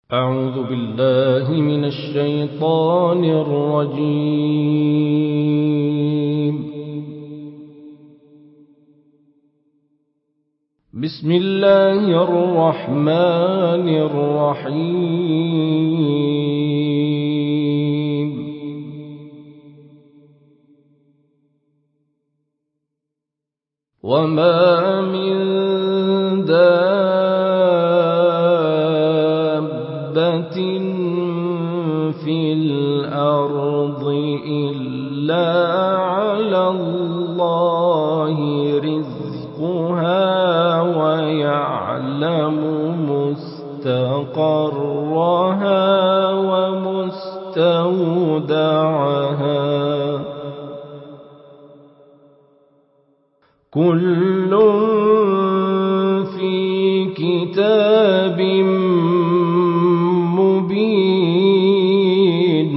أعوذ بالله من الشيطان الرجيم. بسم الله الرحمن الرحيم. وما من دابة في الأرض إلا على الله رزقها ويعلم مستقرها ومستودعها كل في كتاب مبين.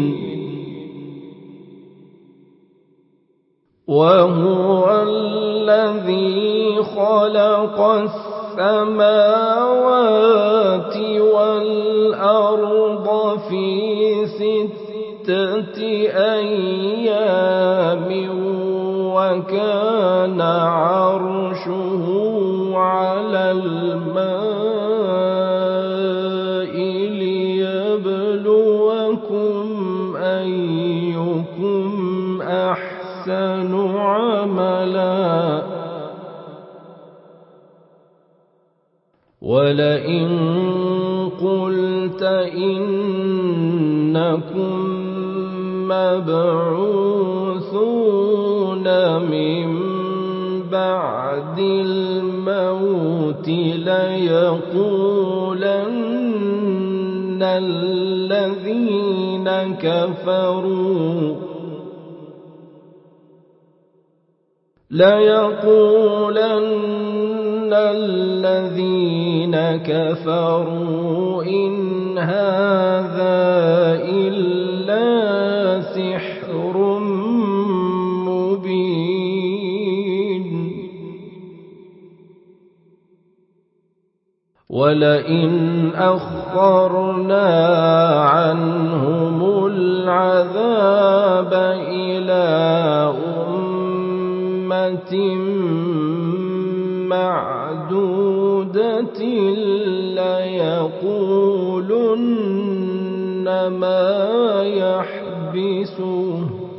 وهو الذي خلق السماوات والأرض في 6 أيام وكان عرشه على الماء ليبلوكم أيكم أحسن عملا. ولئن قلت إنكم مبعوثون من بعد الموت ليقولن الذين كفروا إن هذا إلا سحر مبين. ولئن أخرنا عنهم العذاب إلى أمة معدودة ليقولن ما يحبسه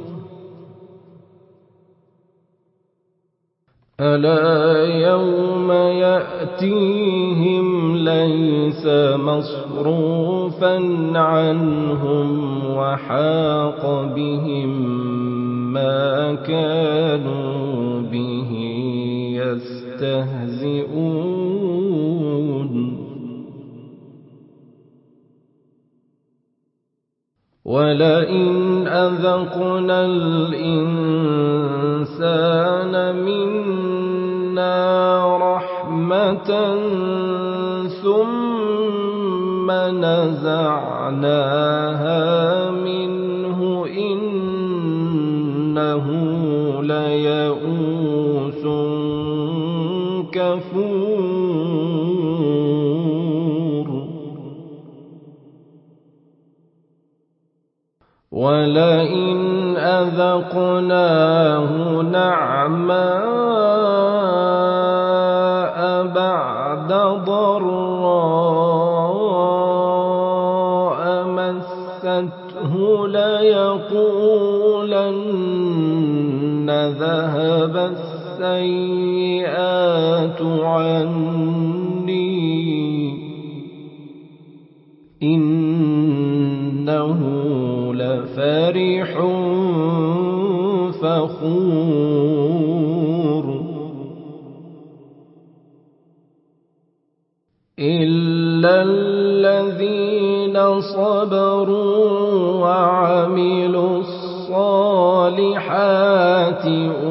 ألا يوم يأتيهم ليس مصروفا عنهم وحاق بهم ما كانوا به يستهزئون. ولئن أذقنا الإنسان منا رحمة ثم نزعناها منه إنه ليئوس كفور. ولئن أذقناه نعماء بعد ضراء مسته ليقولن ذهب السيئات عني إنه لفرح فخور. إلا الذين صبروا وعملوا الصالحات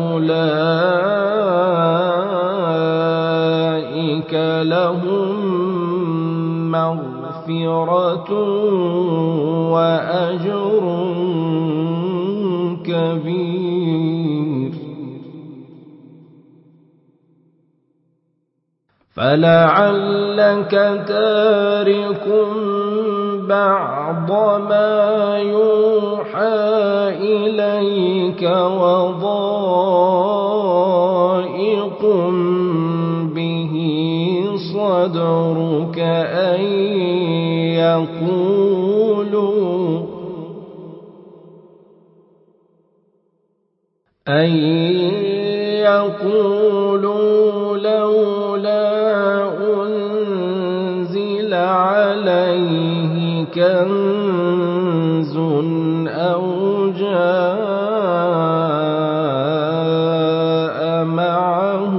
أولئك لهم مغفرة وأجر كبير. فلعلك تارك بعض ما يوحى إليك وضائق به صدرك أن يقولوا لولا أنزل عليه كنز أو جاء معه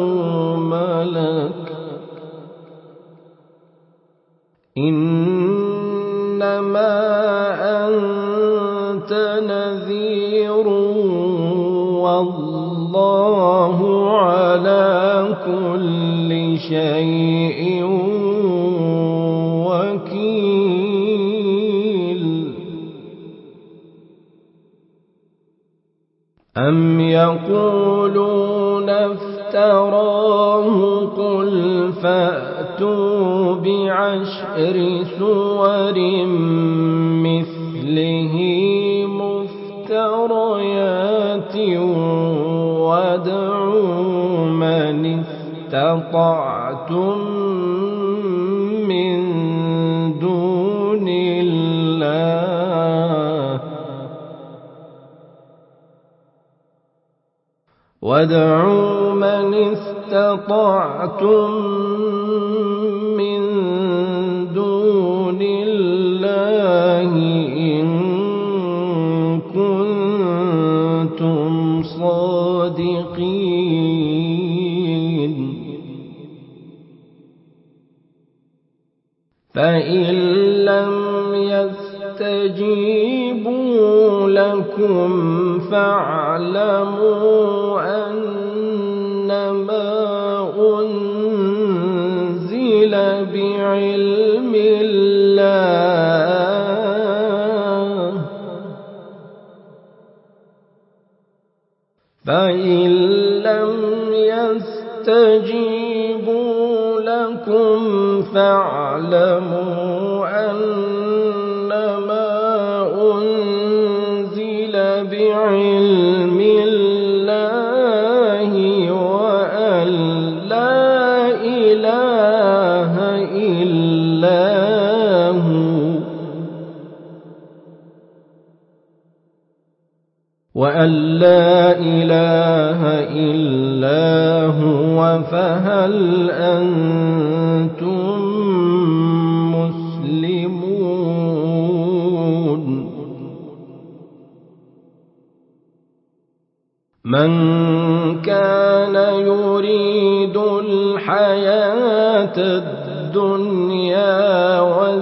ملك إنما أنت نذير والله على كل شيء وكيل أم يقولون افتراه قل فأتوا بعشر سور مثله مفتريات وادعوا من استطعتم من دون الله إن كنتم صادقين فإن لم يستجيبوا لكم فاعلموا أنما أنزل بعلم الله فإن لم يستجيبوا لكم فاعلموا أنما أنزل بعلم الله وأن لا إله إلا هو فهل أنتم مسلمون من كان يريد الحياة الدنيا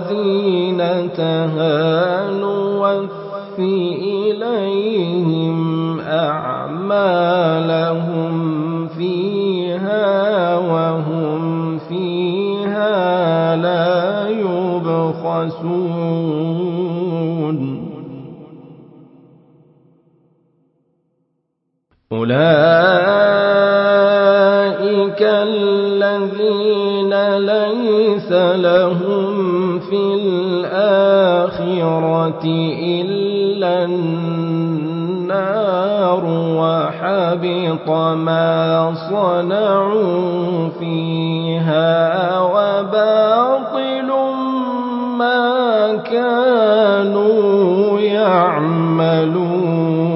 وزينتها نوفي إليهم أعمالهم فيها وهم فيها لا يبخسون أولئك الذين ليس لهم في الآخرة إلا النار وحبط ما صنعوا فيها وباطل ما كانوا يعملون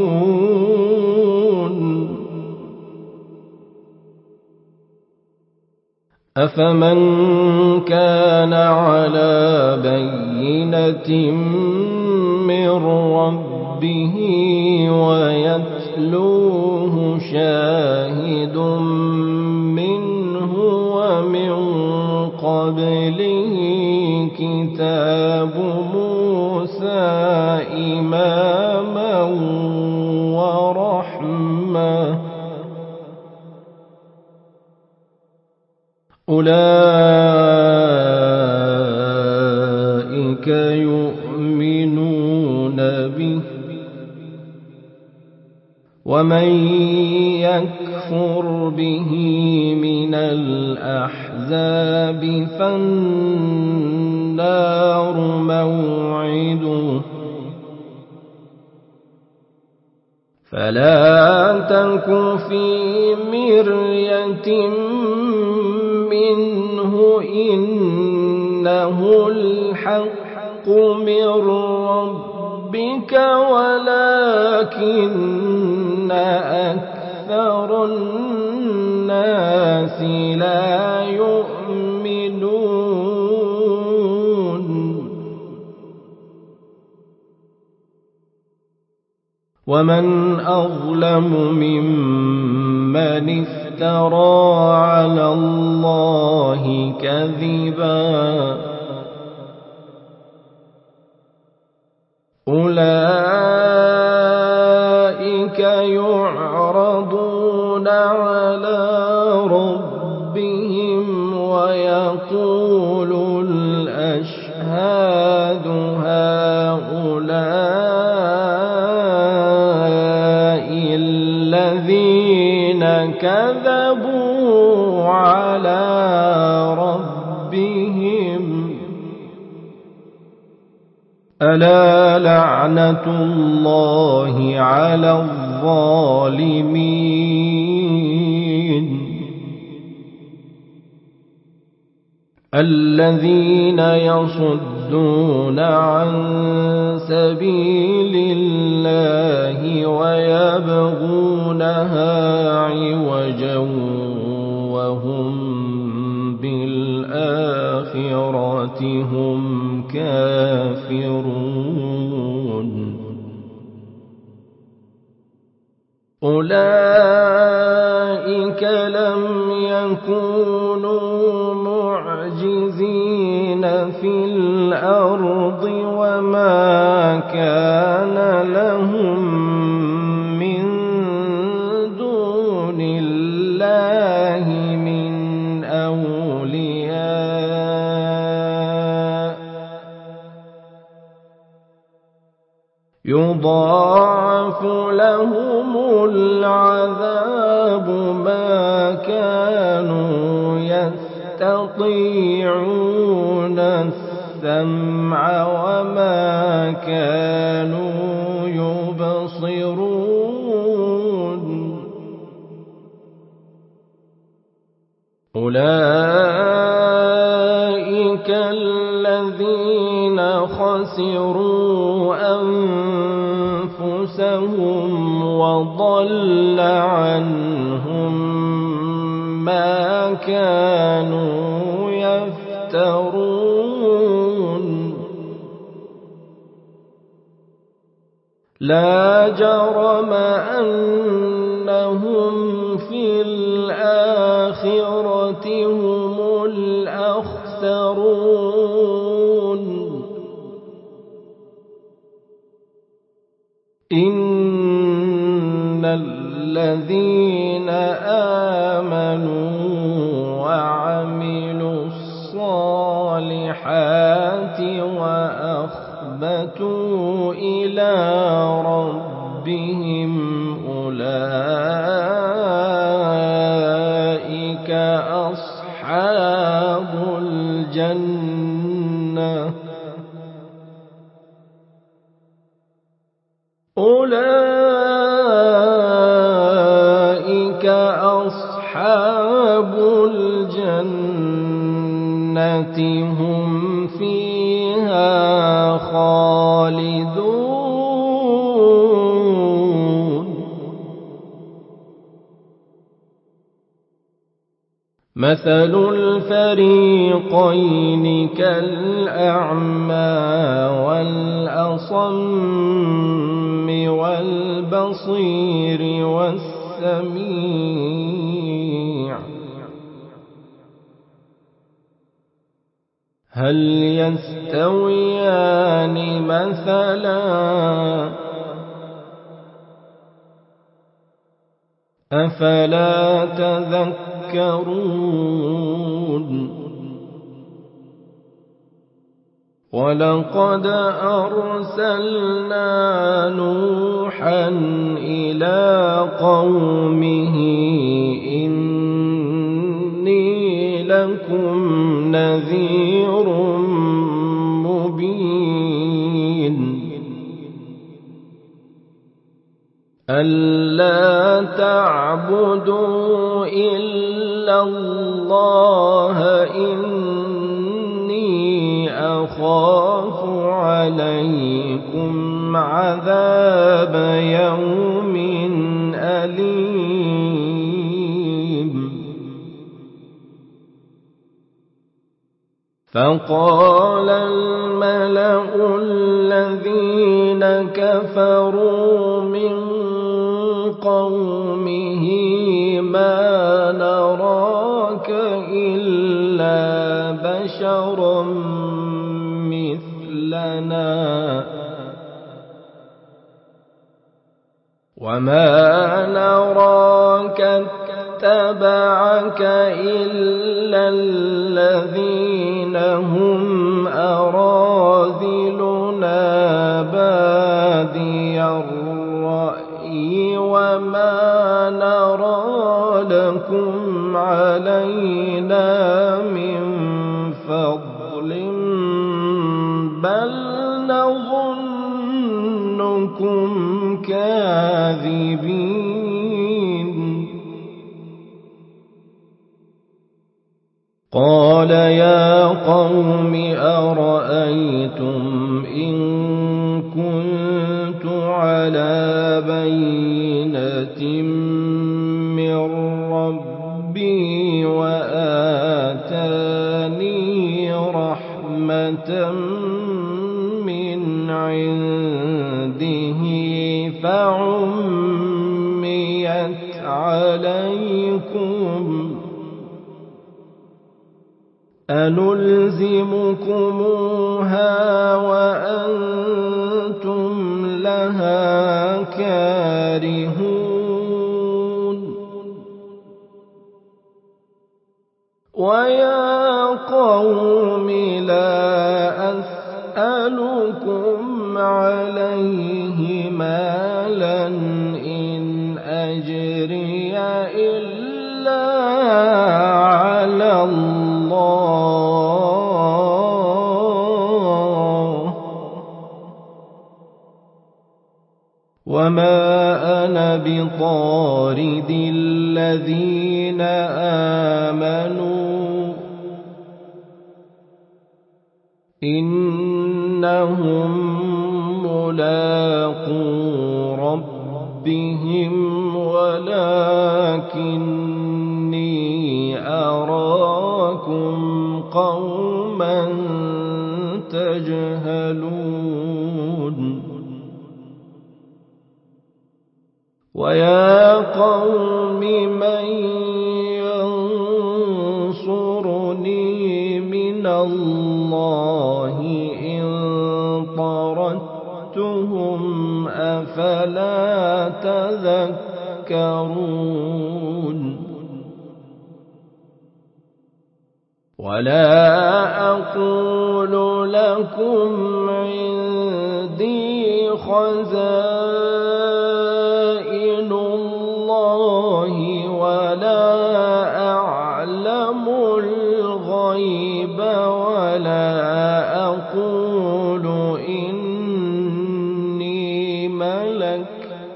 أفمن كان على بينة من ربه ويتلوه شاهد منه ومن قبله كتاب موسى إماما ورحمة أولئك يؤمنون به ومن يكفر به من الأحزاب فالنار النار موعده فلا تك في مرية منه إنه الحق من ربك ولكن أكثر الناس لا يؤمنون ومن أظلم ممن افترى على الله كذبا أولئك يعرضون على ربهم ويقول الأشهاد هؤلاء الذين كذبوا على ربهم ألا لعنة الله على الظالمين الذين يصدون عن سبيل الله ويبغونها عوجا وهم بالآخرة هم كافرون أولئك لم يكونوا معجزين في الأرض وما كان لهم من دون الله من أولياء يضاعف لهم العذاب ما كانوا يستطيعون السمع وما كانوا يبصرون أولئك الذين خسروا أنفسهم وضل عنهم ما كانوا يفترون لا جرم أنهم في الآخرة هم الأخسرون إن الذين آمنوا وعملوا الصالحات وأخبتوا إلى ربهم أولئك أصحاب الجنة أولئك أصحاب الجنة هم فيها خالدون مثل الفريقين كالأعمى والأصم والبصير والسميع هل يستويان مثلا أفلا تذكرون ولقد أرسلنا نوحا إلى قومه إني لكم نذير مبين تعبدوا إلا الله إني أخاف عليكم عذاب يوم أليم. فقال الملأ الذين كفروا من قومه ما نراك إلا بشرا مثلنا وما نراك اتبعك إلا الذين هم أراذلنا بادي الرأي وما نرى لكم علينا من فضل بل نظنكم كاذبين. قال يا قوم أرأيتم إن كنت على بينة من ربي وآتاني رحمة من عنده فعميت عليكم أنلزمكموها وأنتم لها كارهون. ويا قوم لا أسألكم عليه مالا إن أجري إلا على الله وما أنا بطارد الذين آمنوا إنهم ملاقو ربهم ولكني أراكم قوما تجهلون. ويا قوم من ينصرني من الله إن طردتهم أفلا تذكرون. ولا أقول لكم عندي خزائن الله ولا أعلم الغيب ولا أقول إني ملك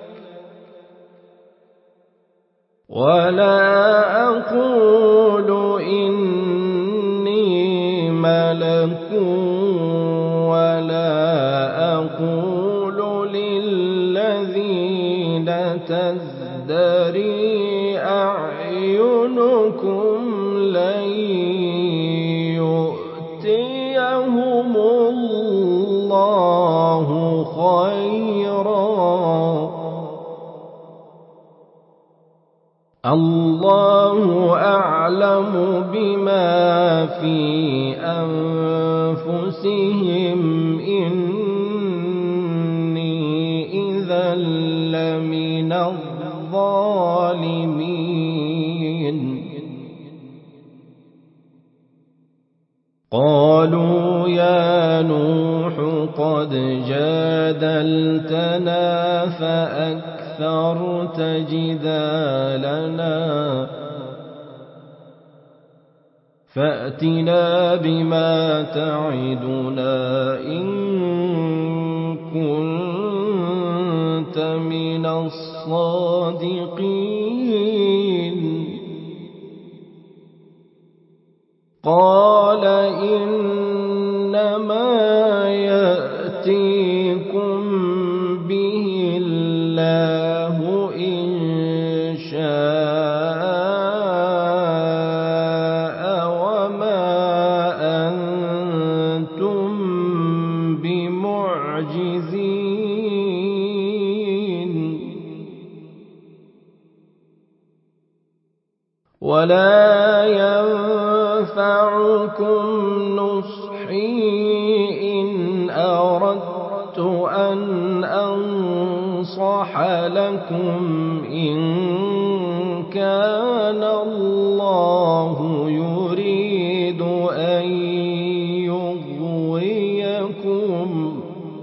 ولا أقول للذين تزدري أعينكم لن يؤتيهم الله خيرا الله أعلم بما في أنفسهم إني إذا لمن الظالمين. قالوا يا نوح قد جادلتنا فأكثرت جدالنا فأتنا بما تعدنا إن كنت من الصادقين. إنما يأتيكم به الله إن شاء وما أنتم بمعجزين ولا ينفعكم نصحي إن أردت أن أنصح لكم إن كان الله يريد أن يغويكم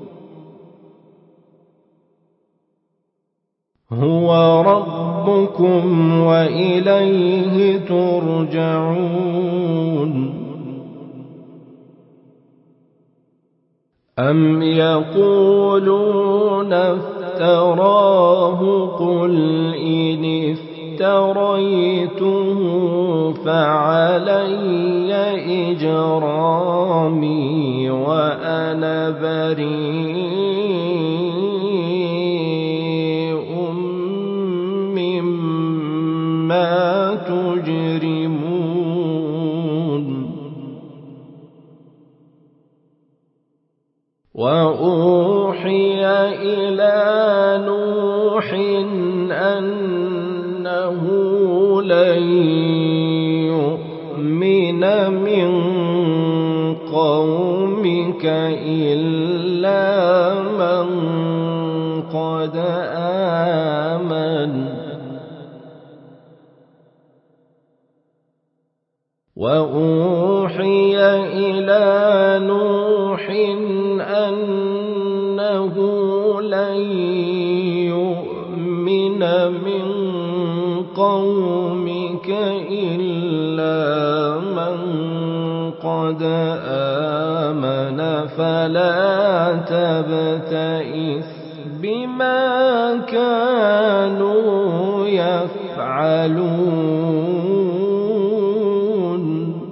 هو ربكم وإليه ترجعون أم يقولون افتراه قل إن افتريته فعلي إجرامي وأنا بريء مما تجرمون وأوحي إلى نوح أنه لن يؤمن من قومك إلا من قد آمن وأوحي إلى نوح أنه لن يؤمن من قومك إلا من قد آمن فلا تبتئس بما كانوا يفعلون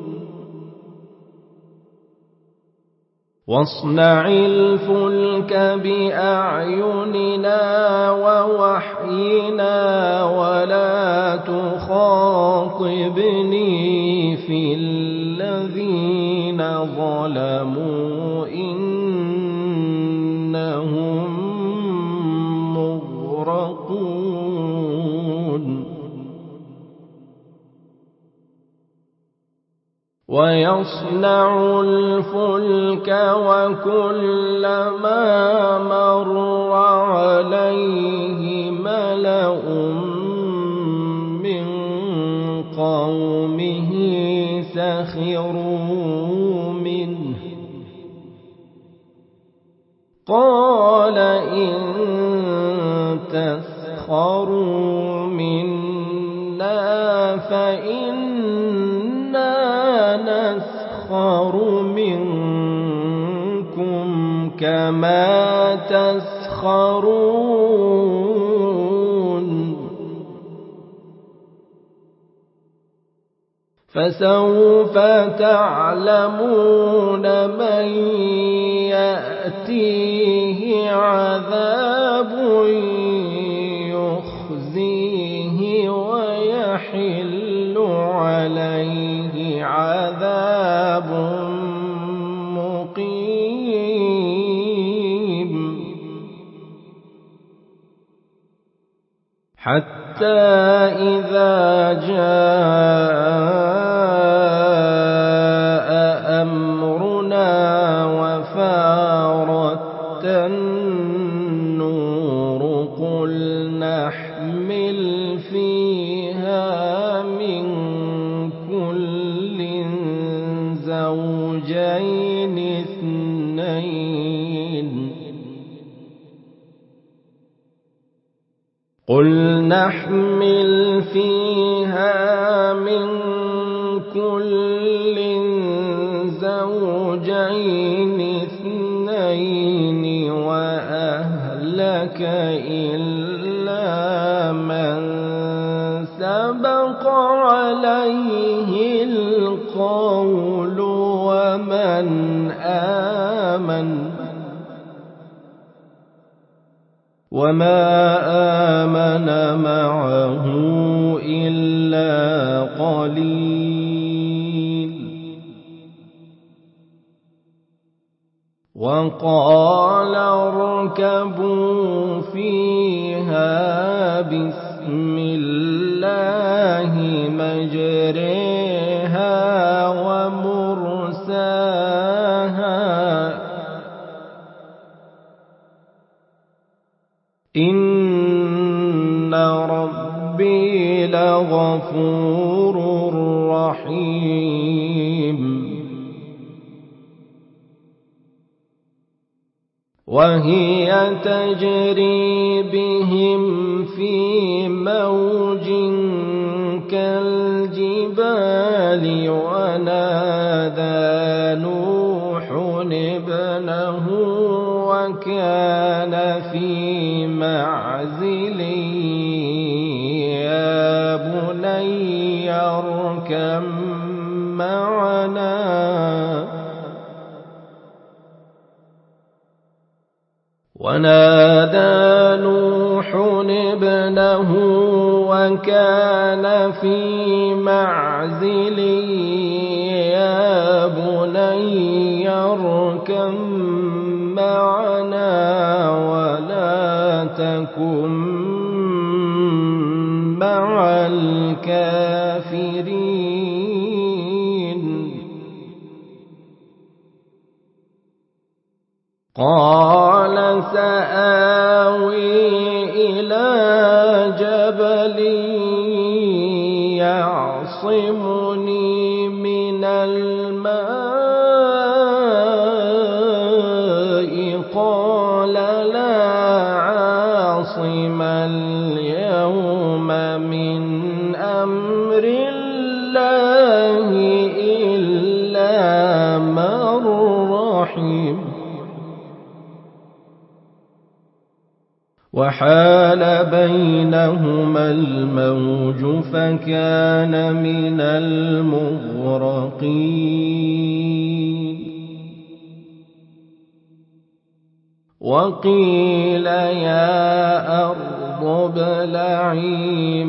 واصنع الفلك بأعيننا ووحينا ولا تخاطبني في الذين ظلموا إنهم مغرقون ويصنع الفلك وكلما مر عليه ملأ من قومه سخروا منه قال إن تسخروا منا فإنا نسخر منكم كما تسخرون فسوف تعلمون من يأتيه عذاب يخزيه ويحل عليه عذاب مقيم حتى إذا جاء أمرنا وفارت النور قل نحمل فيها من كل زوجين اثنين قل نحمل فيها من كل زوجين اثنين وأهلك إلا من سبق عليه القول ومن وما آمن معه إلا قليل وقال اركبوا فيها بسم الله مجريها ومرساها إن ربي لغفور رحيم وهي تجري بهم في موج كالجبال ونادى نوح ابنه وكان في معزل يا بني اركب معنا ونادى نوح ابنه وكان في معزل يا بني اركب معنا ولا تكن مع الكافرين قال سآوي إلى جبل يعصمني من الماء قال لا عاصم اليوم من أمر الله إلا من رحم وحال بينهما الموج فكان من المغرقين وقيل يا أرض ابلعي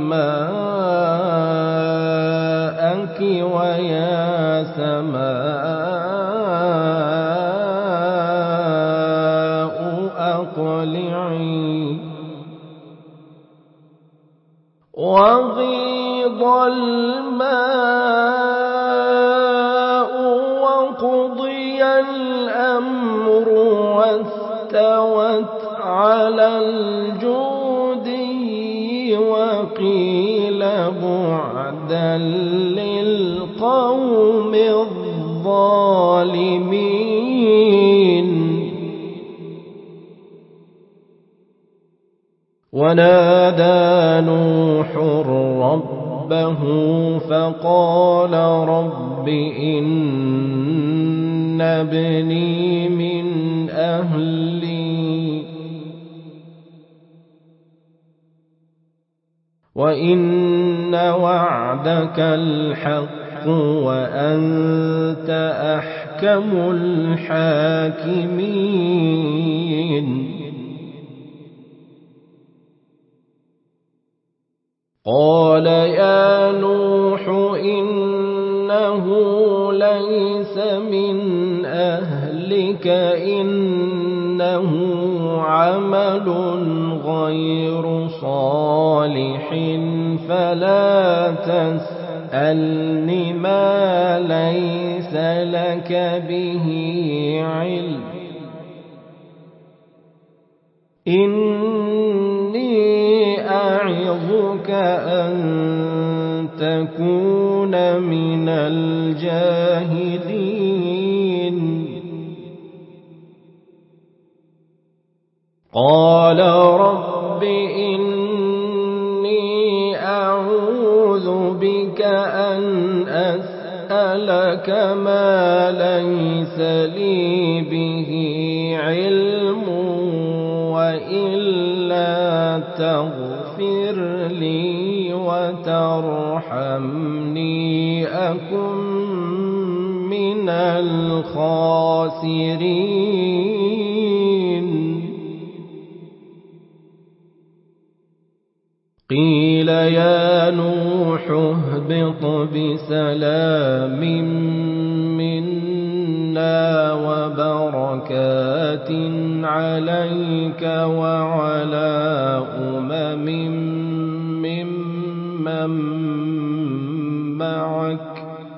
ماءك ويا سماء أقلعي وغيض الماء وقضي الأمر واستوت على الجودي وقيل بعدا للقوم الظالمين ونادى نوح ربه فقال رب إن ابني من أهلي وإن وعدك الحق وأنت أحكم الحاكمين قال يا نوح إنه ليس من أهلك إنه عمل غير صالح فلا تسألني ما ليس لك به علم إني أعظك أن تكون من الجاهلين قال رب إني أعوذ بك أن أسألك ما ليس لي به علم وإلا تغفر لي وترحمني أكن من من الخاسرين. قيل يا نوح اهبط بسلام منا وبركات عليك وعلى ممن معك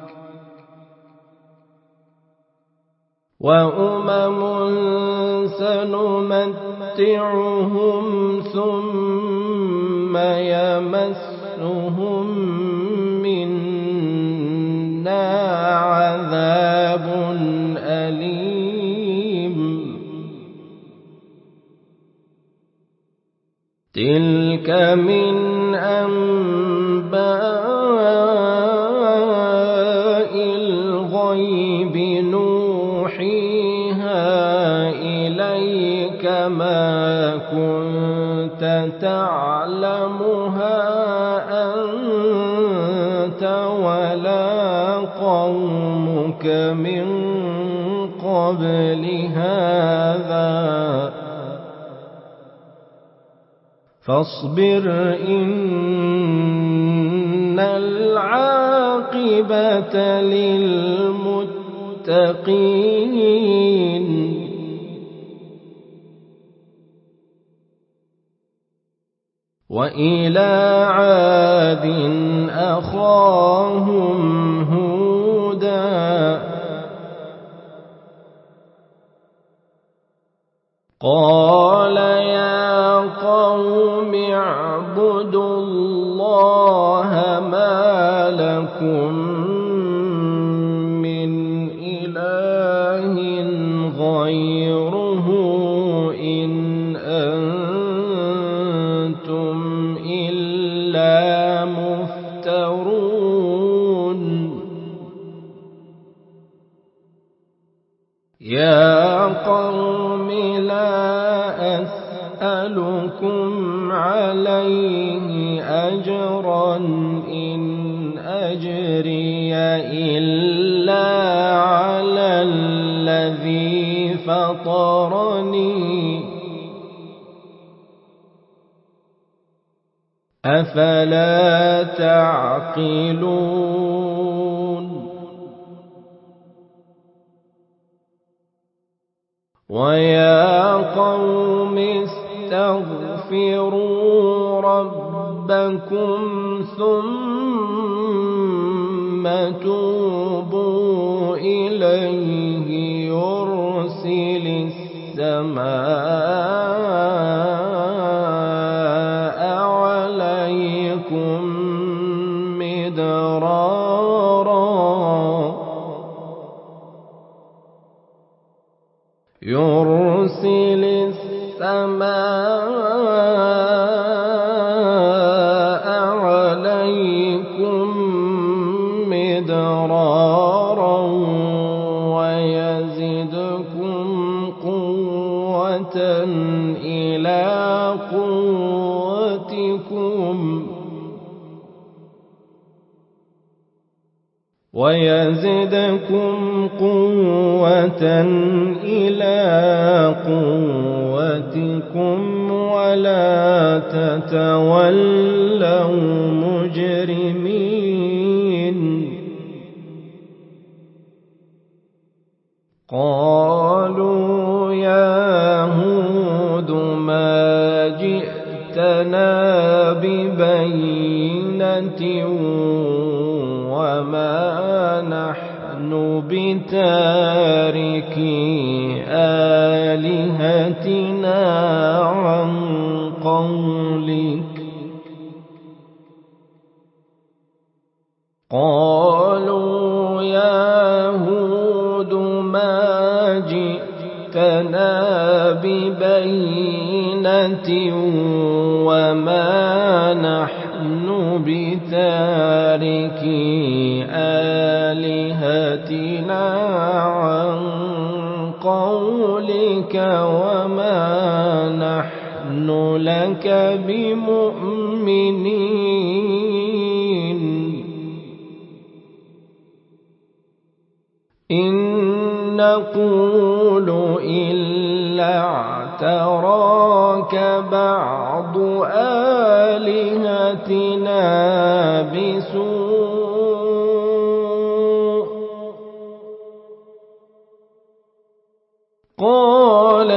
وأمم سنمتعهم ثم يمسهم منا عذاب أليم. تلك من أنباء الغيب نوحيها إليك ما كنت تعلمها أنت ولا قومك من قبل هذا فاصبر إن العاقبة للمتقين. وإلى عاد أخاهم هودا قال يا قوم اعبدوا الله ما لكم من إله غيره إن أنتم إلا مفترون. يا قوم لا أسألكم عليه أجرا إن أجري إلا على الذي فطرني أفلا تعقلون. ويا قوم استغفروا ربكم ثم توبوا إليه يرسل السماء عليكم مدرارا يرسل السماء عليكم مدرارا ويزدكم قوة إلى قوتكم ولا تتولوا مجرمين. قالوا يا هود ما جئتنا ببينة وما نحن بتاركي آلهتنا عن قولك. قالوا يا هود ما جئتنا ببينة وما نحن بتاركي آلهتنا عن قولك وما نحن لك بمؤمنين. إن نقول إلا اعتراك بعض آلهتنا بسوء قال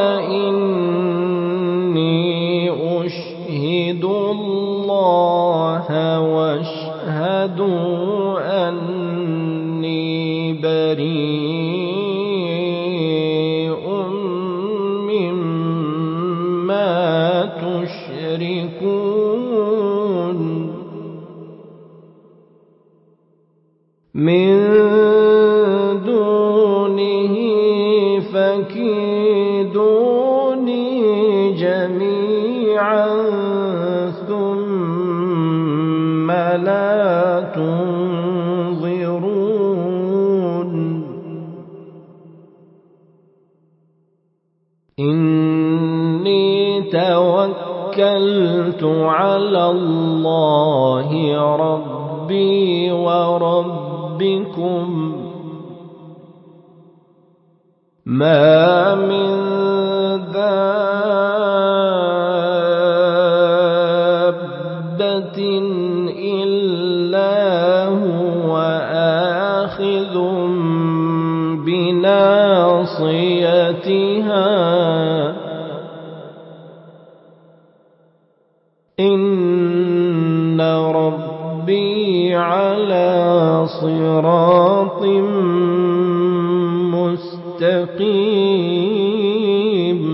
إني أشهد الله واشهدوا أني بريء مما تشركون من دونه فكيدوني جميعا ثم لا تنظرون إني توكلت على الله ربي وربكم ما من دابة إلا هو آخذ بناصيتها إن ربي على صراط مستقيم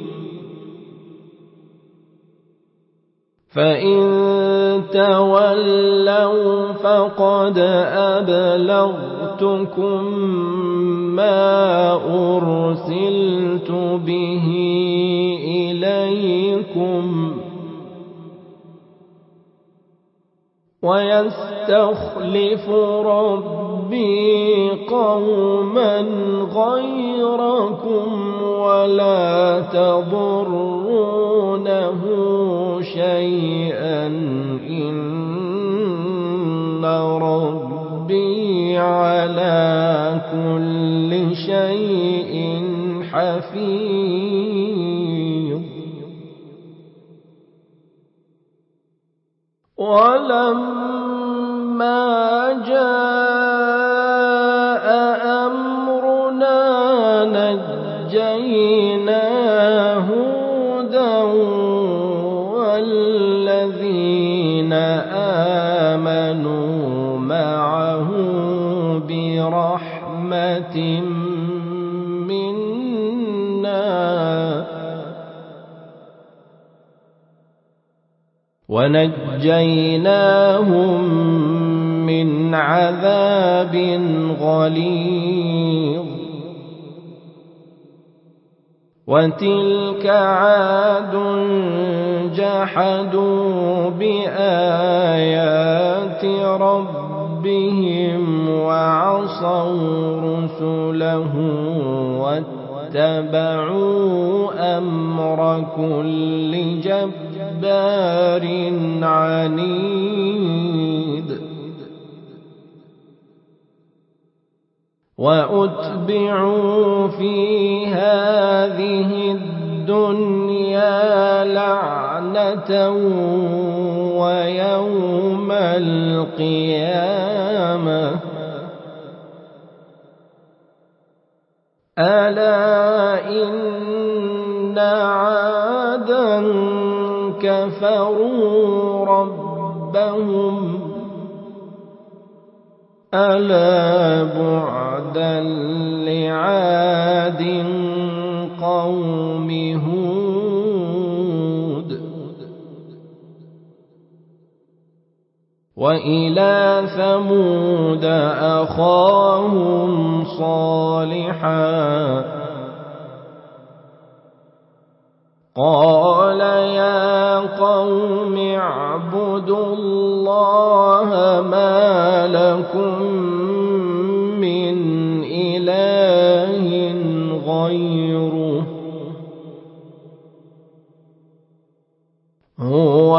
فإن تولوا فقد أبلغتكم ما أرسلت به إليكم ويستخلف ربي قوما غيركم ولا تضرونه شيئا إن ربي على كل شيء حفيظ ولما جاء أمرنا نجينا هودا والذين آمنوا معه برحمة منا ونجيناهم من عذاب غليظ وتلك عاد جحدوا بآيات ربهم وعصوا رسله واتبعوا أمر كل جبار عنيد وأتبعوا في هذه الدنيا لعنة ويوم القيامة ألا إن عادا كفروا ربهم ألا بعدا لعاد قوم هود وإلى ثمود أخاهم صالحا قال يا قوم اعبدوا الله ما لكم من إله غيره هو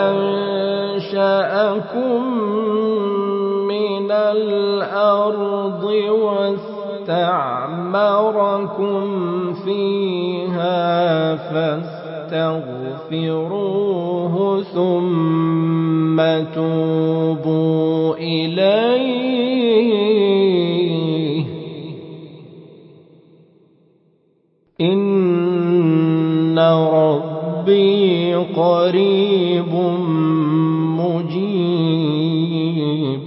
أنشأكم من الأرض واستعمركم استعمركم فيها فاستغفروه ثم توبوا إليه إن ربي قريب مجيب.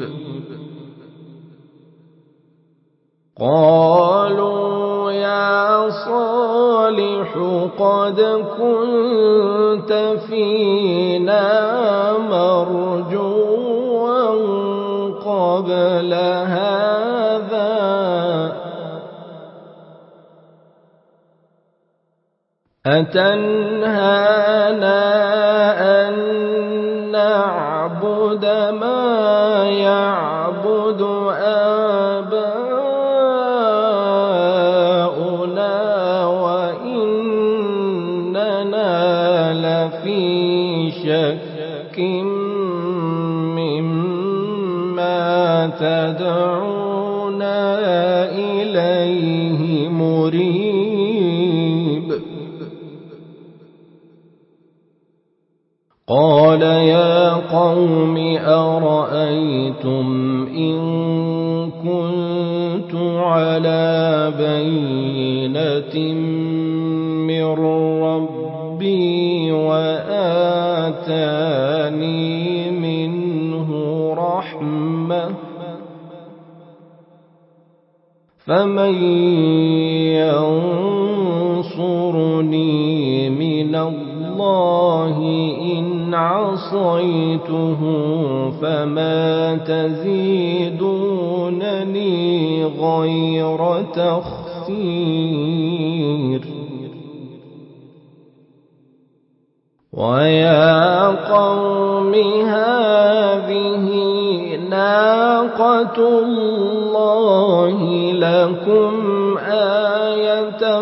قالوا يا صالح قد كنت فينا مرجوا قبل هذا أتنهانا أن نعبد ما يعبد آباؤنا وإننا لفي شك مما تدعونا إليه مريب. قال يا قوم أرأيتم إن كنت على بينة من ربي وآتاني منه رحمة فمن ينصرني من الله إن عصيته فما تزيدونني غير تخسير. ويا قوم هذه ناقة الله لكم آية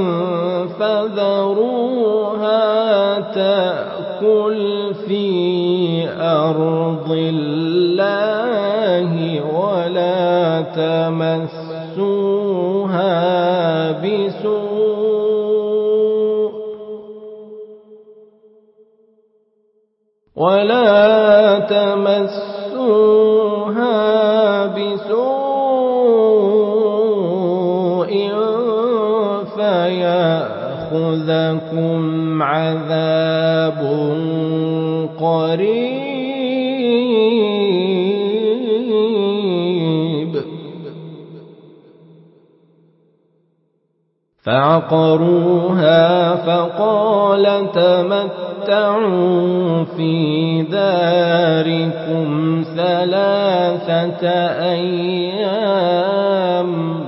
فذروها تأكل في أرض الله ولا تمسوها بسوء فيأخذكم عذاب قريب. فعقروها فقال تمتعوا في داركم 3 أيام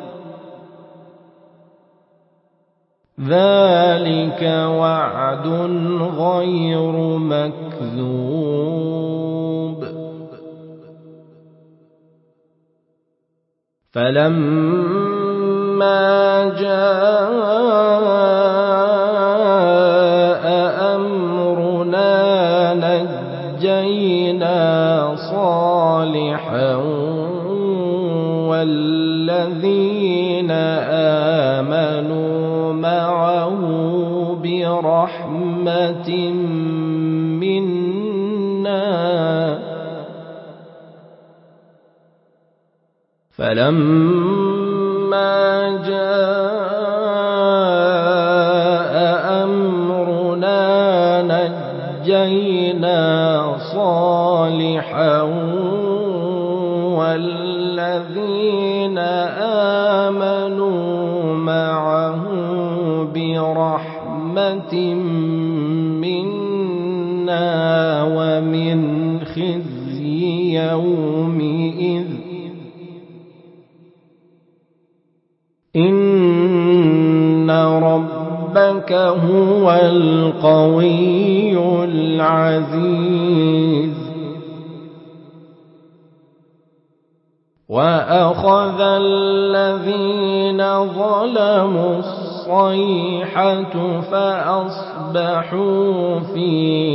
ذلك وعد غير مكذوب. فلما جاء أمرنا نجينا صالحا والذين آمنوا معه برحمة منا فلما جاء أمرنا نجينا صالحا والذين آمنوا معه برحمة منا ومن خزي يومئذ إن ربك هو القوي العزيز. وأخذ الذين ظلموا الصيحة فأصبحوا في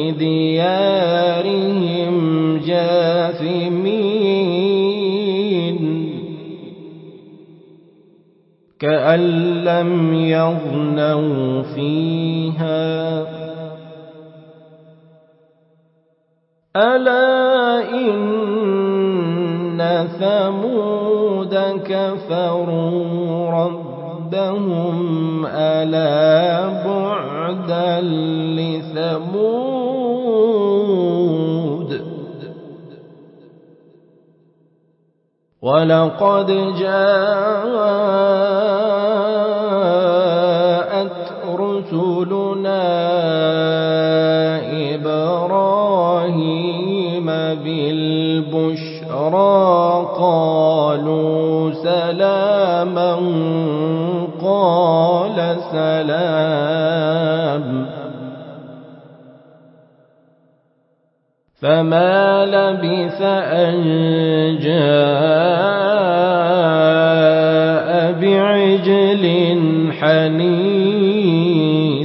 ديارهم جاثمين كأن لم يغنوا فيها ألا إن ثمود كفروا ربهم ألا بعدا لثمود ولقد جاءت رسلنا إبراهيم بالبشرى قالوا سلاما قال سلام فما لبث أن جاء بعجل حنيذ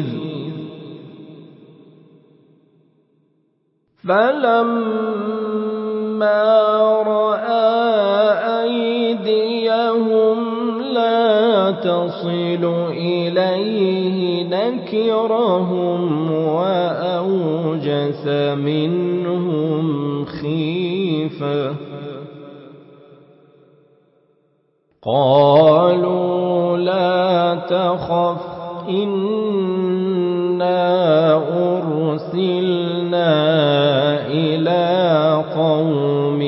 فلما رأى أيديهم لا تصل إليه نكرهم وأوجس منهم خيفة قالوا لا تخف إنا أرسلنا إلى قوم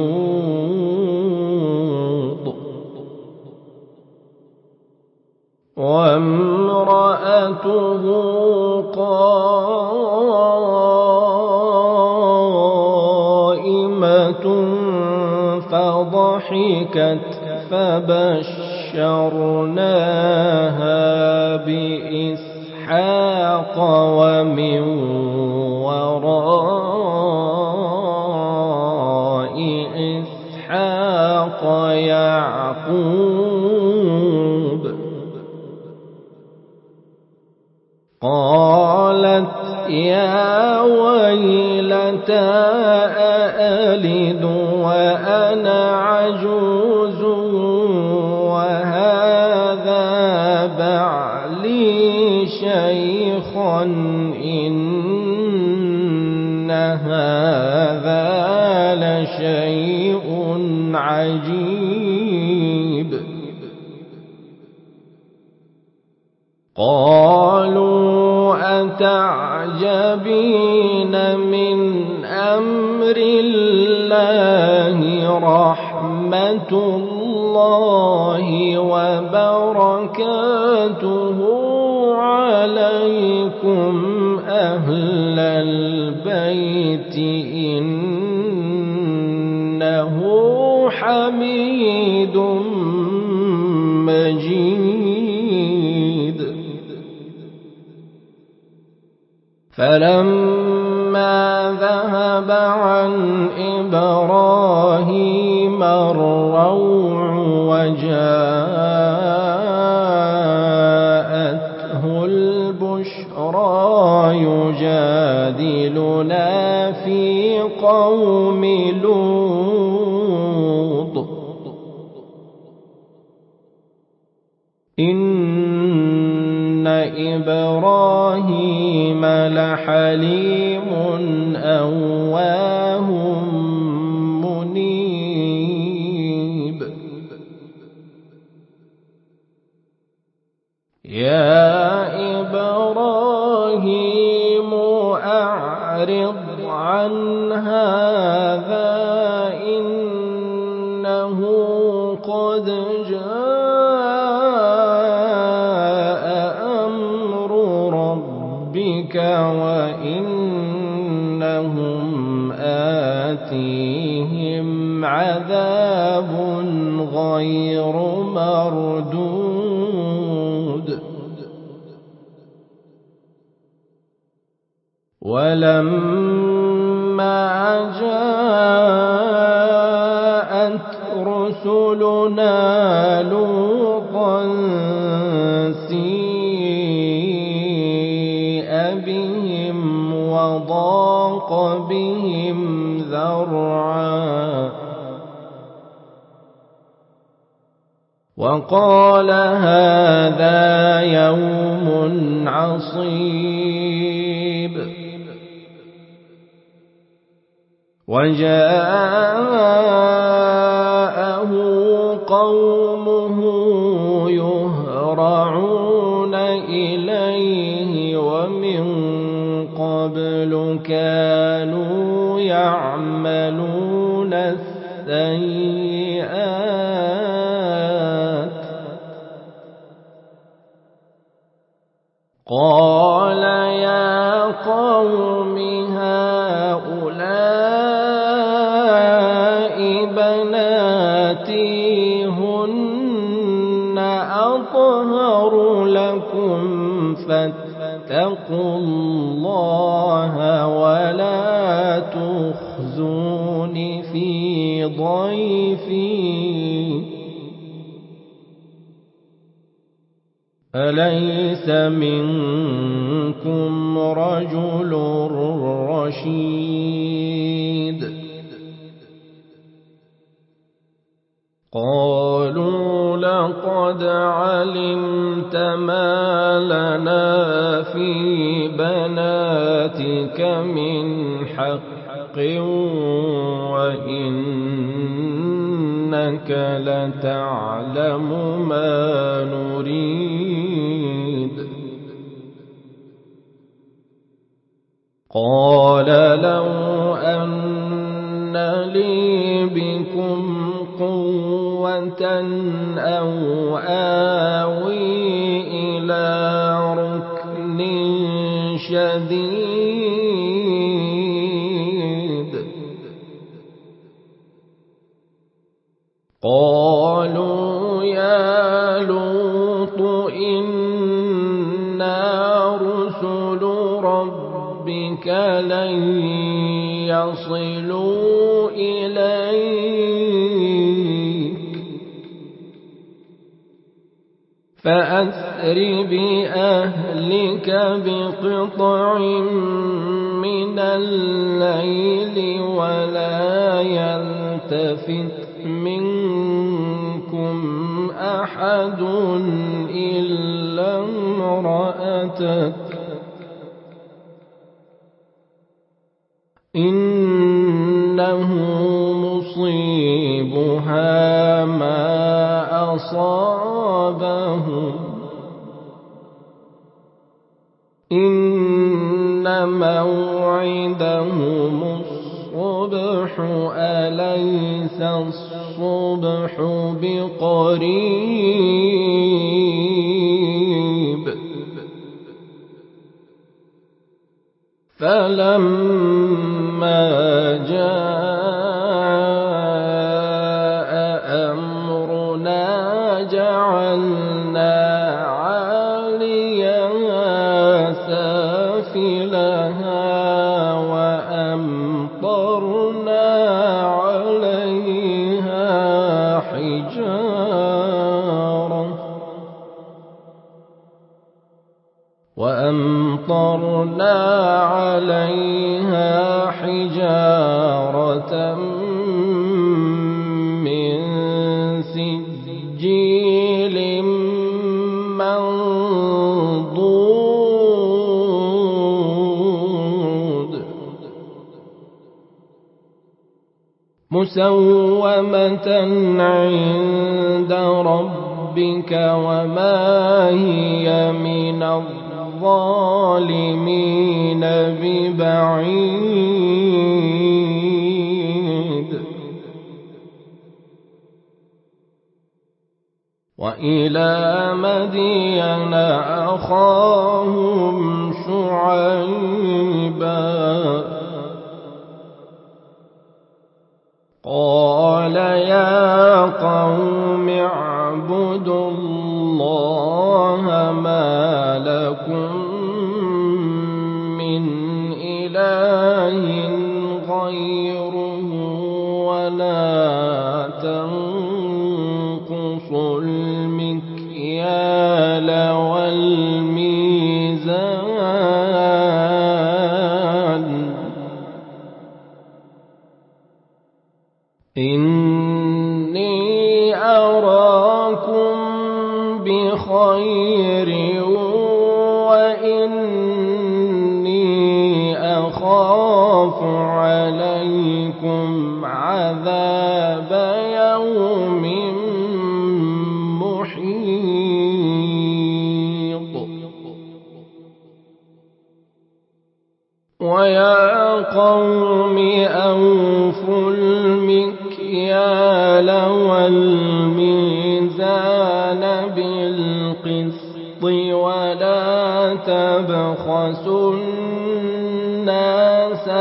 لوط وامرأته قائمة فضحكت فبشرناها بإسحاق ومن وراء إسحاق يعقوب قالت يا ويلتى أألد وأنا عجوز وهذا بعلي شيخا إن هذا لشيء عجيب قالوا أتعجبين من أمر الله رحمة الله وبركاته عليكم أهل البيت إنه حميد مجيد فلما ذهب عن إبراهيم الروع وجاءته البشرى يجادلنا في قوم لوط إن إبراهيم لحليم أواه منيب يا إبراهيم أعرض عن هذا إنه قد جاء أمر ربك وإنهم آتيهم عذاب غير مردود ولما جاءت رسلنا لوطا سيء بهم وضاق بهم ذرعا وقال هذا يوم عصيب وجاءه قومه يهرعون إليه ومن قبل كانوا يعملون السيئات قال يا قوم هؤلاء بناتي هن أطهر لكم فاتقوا الله ولا تخزون في ضيفي أليس منكم رجل رشيد قالوا لقد علمت ما لنا في بناتك من حق وإنك لتعلم ما نريد قال لو أن لي بكم قوة أو آوي إلى ركن شديد قالوا يا لوط إنا رسل ربك لن يصلوا إليك فأسر بأهلك بقطع من الليل ولا يلتفت منكم أحد إلا امرأتك إنه مصيبها ما أصابهم إن موعدهم الصبح أليس الصبح بقريب فلما جاء أمرنا جعلنا عاليها سافلها وأمطرنا عليها حجارة من سجيل منضود مسومة عند ربك وما هي من الظالمين ببعيد وإلى مدين أخاهم شعيبا قال يا قوم اعبدوا الله ما لكم من إله غيره ولا تنقصوا المكيال والميزان إني أراكم وإني أخاف عليكم عذاب يوم محيط. ويا قوم أوفوا المكيال والميزان بالقسط ولا تبخسوا الناس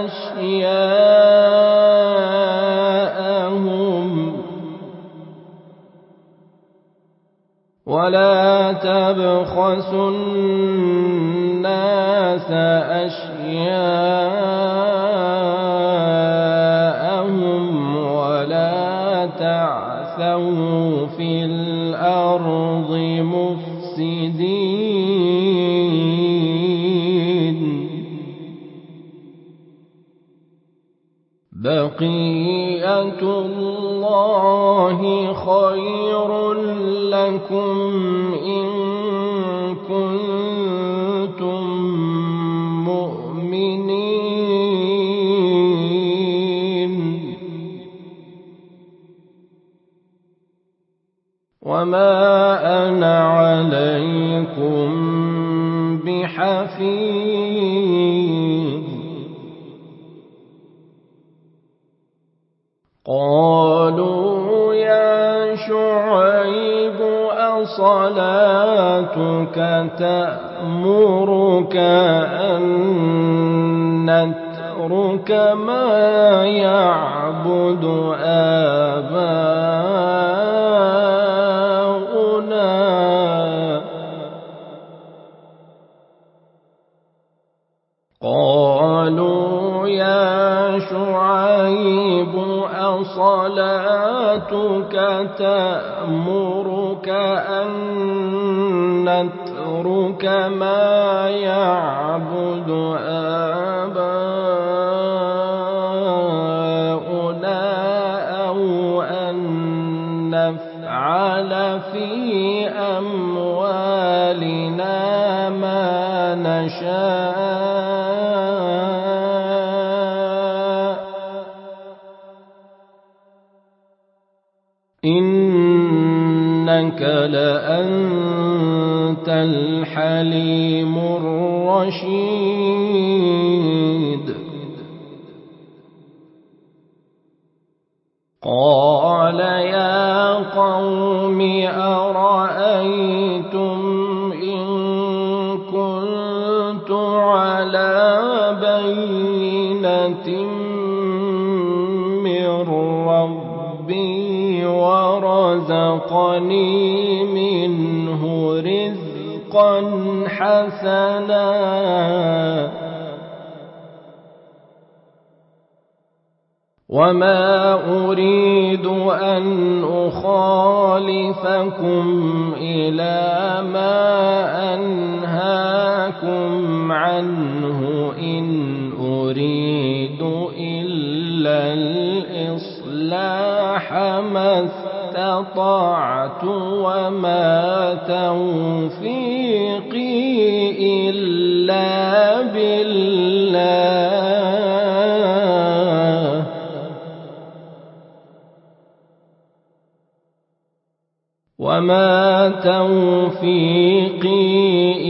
أشياءهم ولا تعثوا في الأرض مفسدين. بقية الله خير لكم إن كنتم مؤمنين. وما أنا عليكم بحفيظ. قالوا يا شعيب أصلاتك تأمرك أن نترك ما يعبد آباؤنا قالوا يا شعيب أصلاتك تأمرك أن نترك ما يعبد آباؤنا أو أن نفعل في أموالنا ما نشاء إنك لأنت الحليم الرشيد. قال يا قوم أرأيتم إن كنت على بينة من ربي ورزقني منه رزقا حسنا وما أريد أن أخالفكم إلى ما أنهاكم عنه إن أريد إلا الإصلاح ما استطعت وما توفيقي إلا بالله وما توفيقي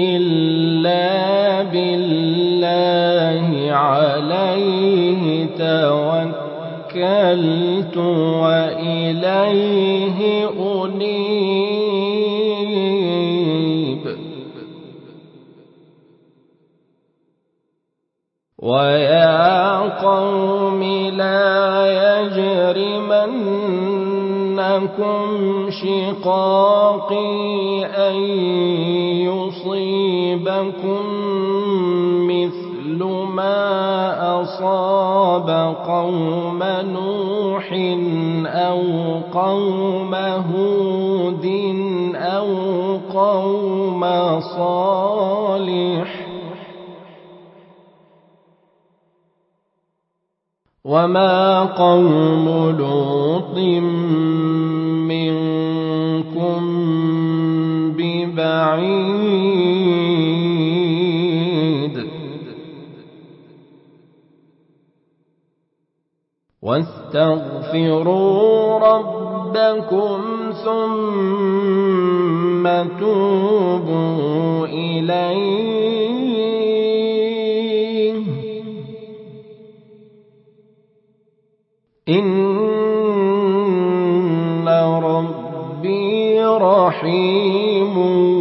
إلا بالله عليه توكلت وإليه أنيب. ويا قوم لا يجرمنكم شقاقي أن يصيبكم مثل ما أصاب قوم نوح أو قوم هود أو قوم صالح وما قوم لوط منكم ببعيد واستغفروا ربكم ثم توبوا إليه إن ربي رحيم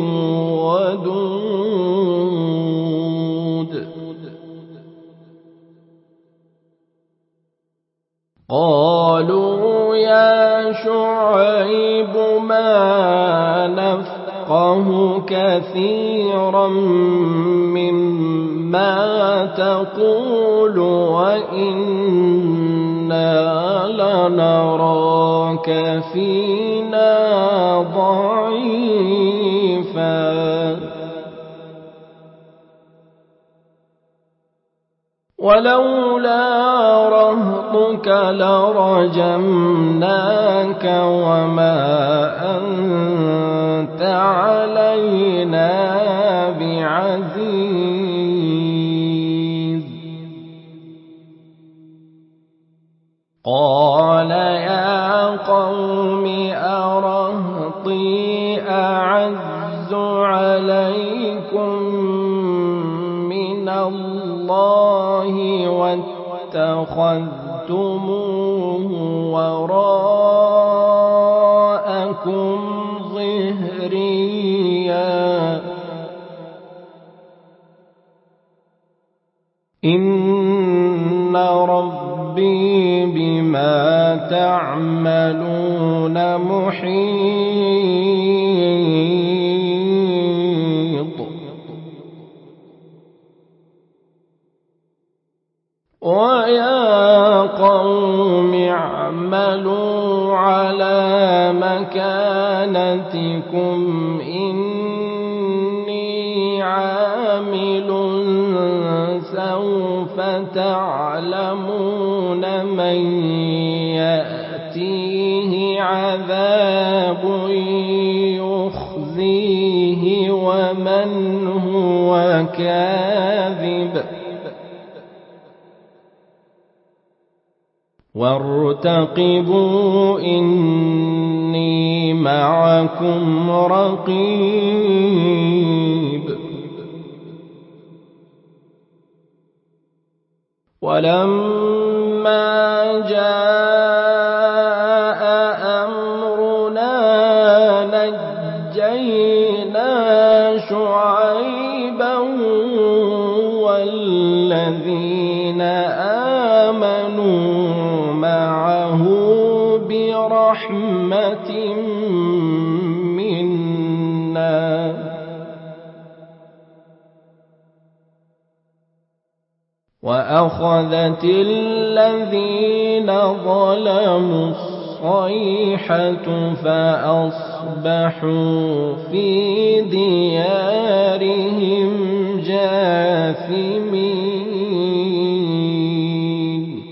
ودود قالوا يا شعيب ما نفقه كثيرا مما تقول وإنا لنراك فينا ضعيفا ولولا رهطك لرجمناك وما أنت علينا بعزيز قال يا قوم أرهطي أعز عليكم من الله واتخذتموه وراءكم ظهريا إن ربي بما تعملون محيط ويا قوم اعملوا على مكانتكم إني عامل سوف تعلمون من يأتيه عذاب يخزيه ومن هو كاذب وارتقبوا إني معكم رقيب ولما جاء أمرنا نجينا شعيبا والذين آمنوا معه برحمة منا وأخذت الذين ظلموا الصيحة فأصبحوا في ديارهم جاثمين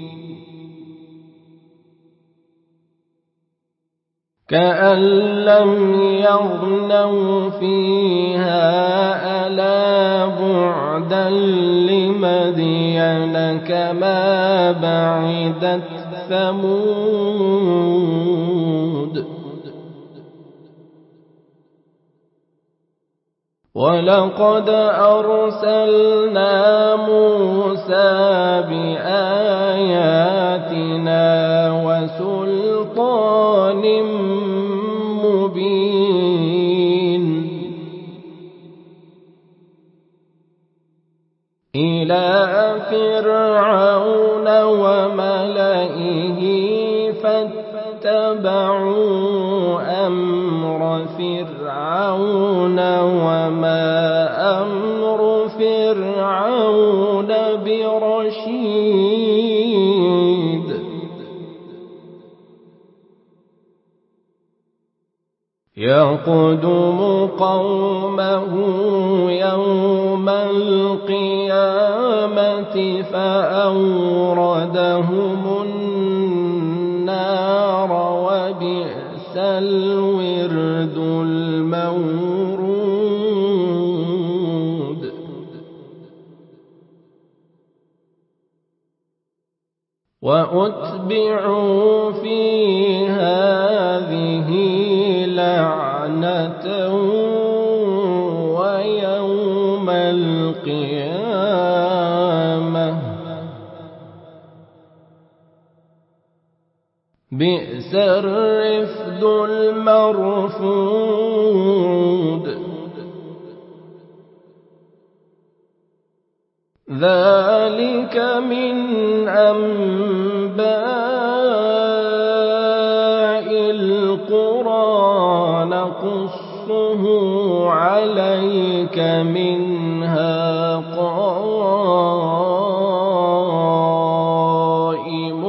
كأن لم يغنوا فيها ألا بعدا لمدين كما بعدت ثمود ولقد أرسلنا موسى بآياتنا وسلطان مبين إلى فرعون وملئه فاتبعوا أمر فرعون وما أمر فرعون برشيد يقدم قومه يوم القيامة فأوردهم النار وبئس الورد المورود وأتبعوا في هذه لعنة ويوم القيامة بئس الرفد المرفود ذلك من أنباء القرى نقصه عليك منها قائم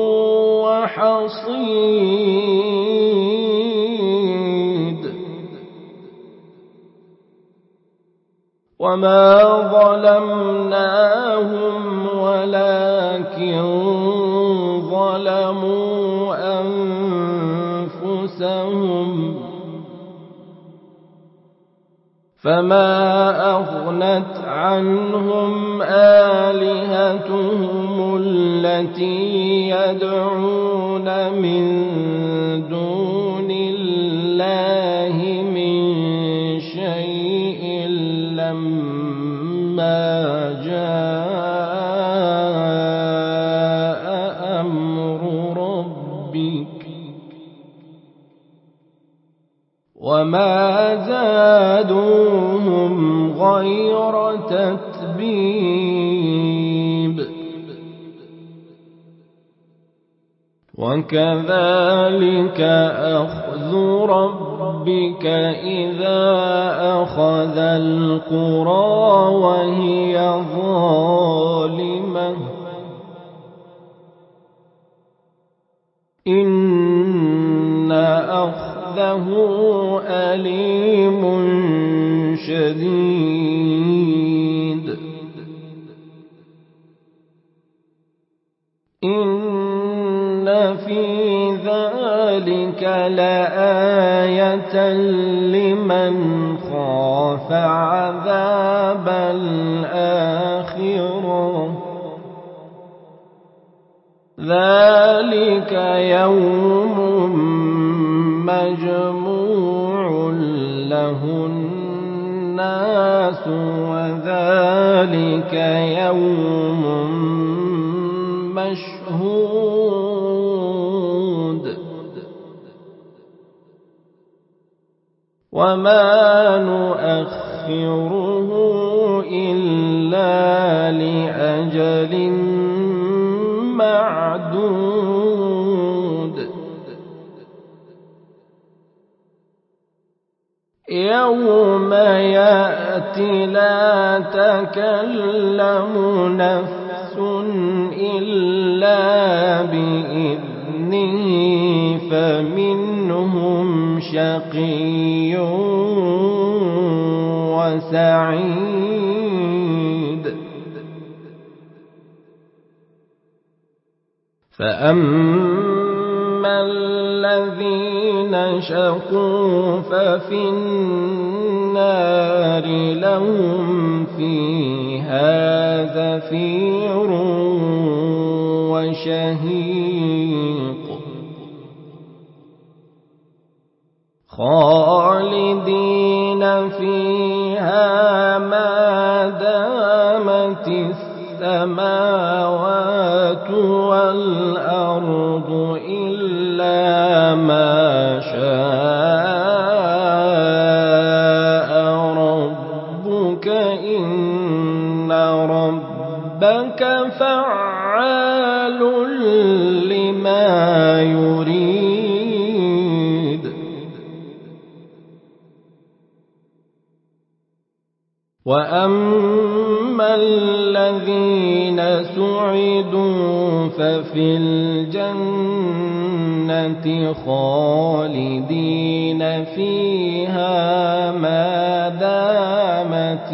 وحصيد وما ظلمناهم ولكن ظلموا أنفسهم فما أغنت عنهم آلهتهم التي يدعون من دون الله من شيء لما جاء أمر ربك وما زادوهم غير تتبيب وكذلك أخذ ربك إذا أخذ القرى وهي ظالمة إن أخذه أليم شديد إن في ذلك لآية لمن خاف عذاب الآخرة ذلك يوم مجموع له الناس وذلك يوم مشهود وما نؤخره إلا لأجل معدود يوم يأتي لا تكلم نفس إلا بإذنه فمنهم شقي وسعيد فأما الذين شقوا ففي النار لهم فيها زفير وشهيق خالدين فيها ما دامت السماوات والأرض إلا ما شاء ربك إن ربك فعال لما يريد وأما الذين سعدوا ففي الجنة خالدين فيها ما دامت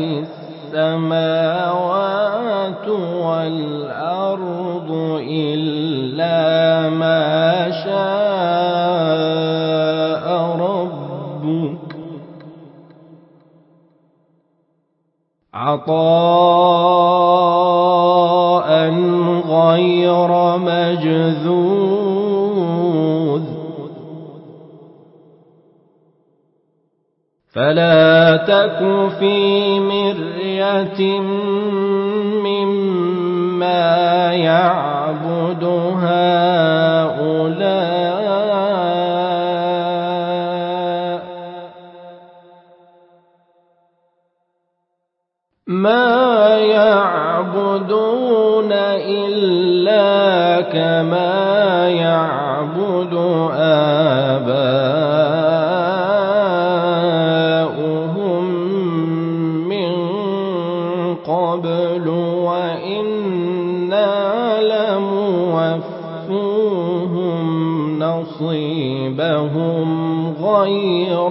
السماوات والأرض إلا ما شاء ربك عطاء غير مجدود فلا تك في مرية مما يعبد هؤلاء ما يعبدون إلا كما يعبد آباؤهم من قبل وإنا لموفوهم نصيبهم غير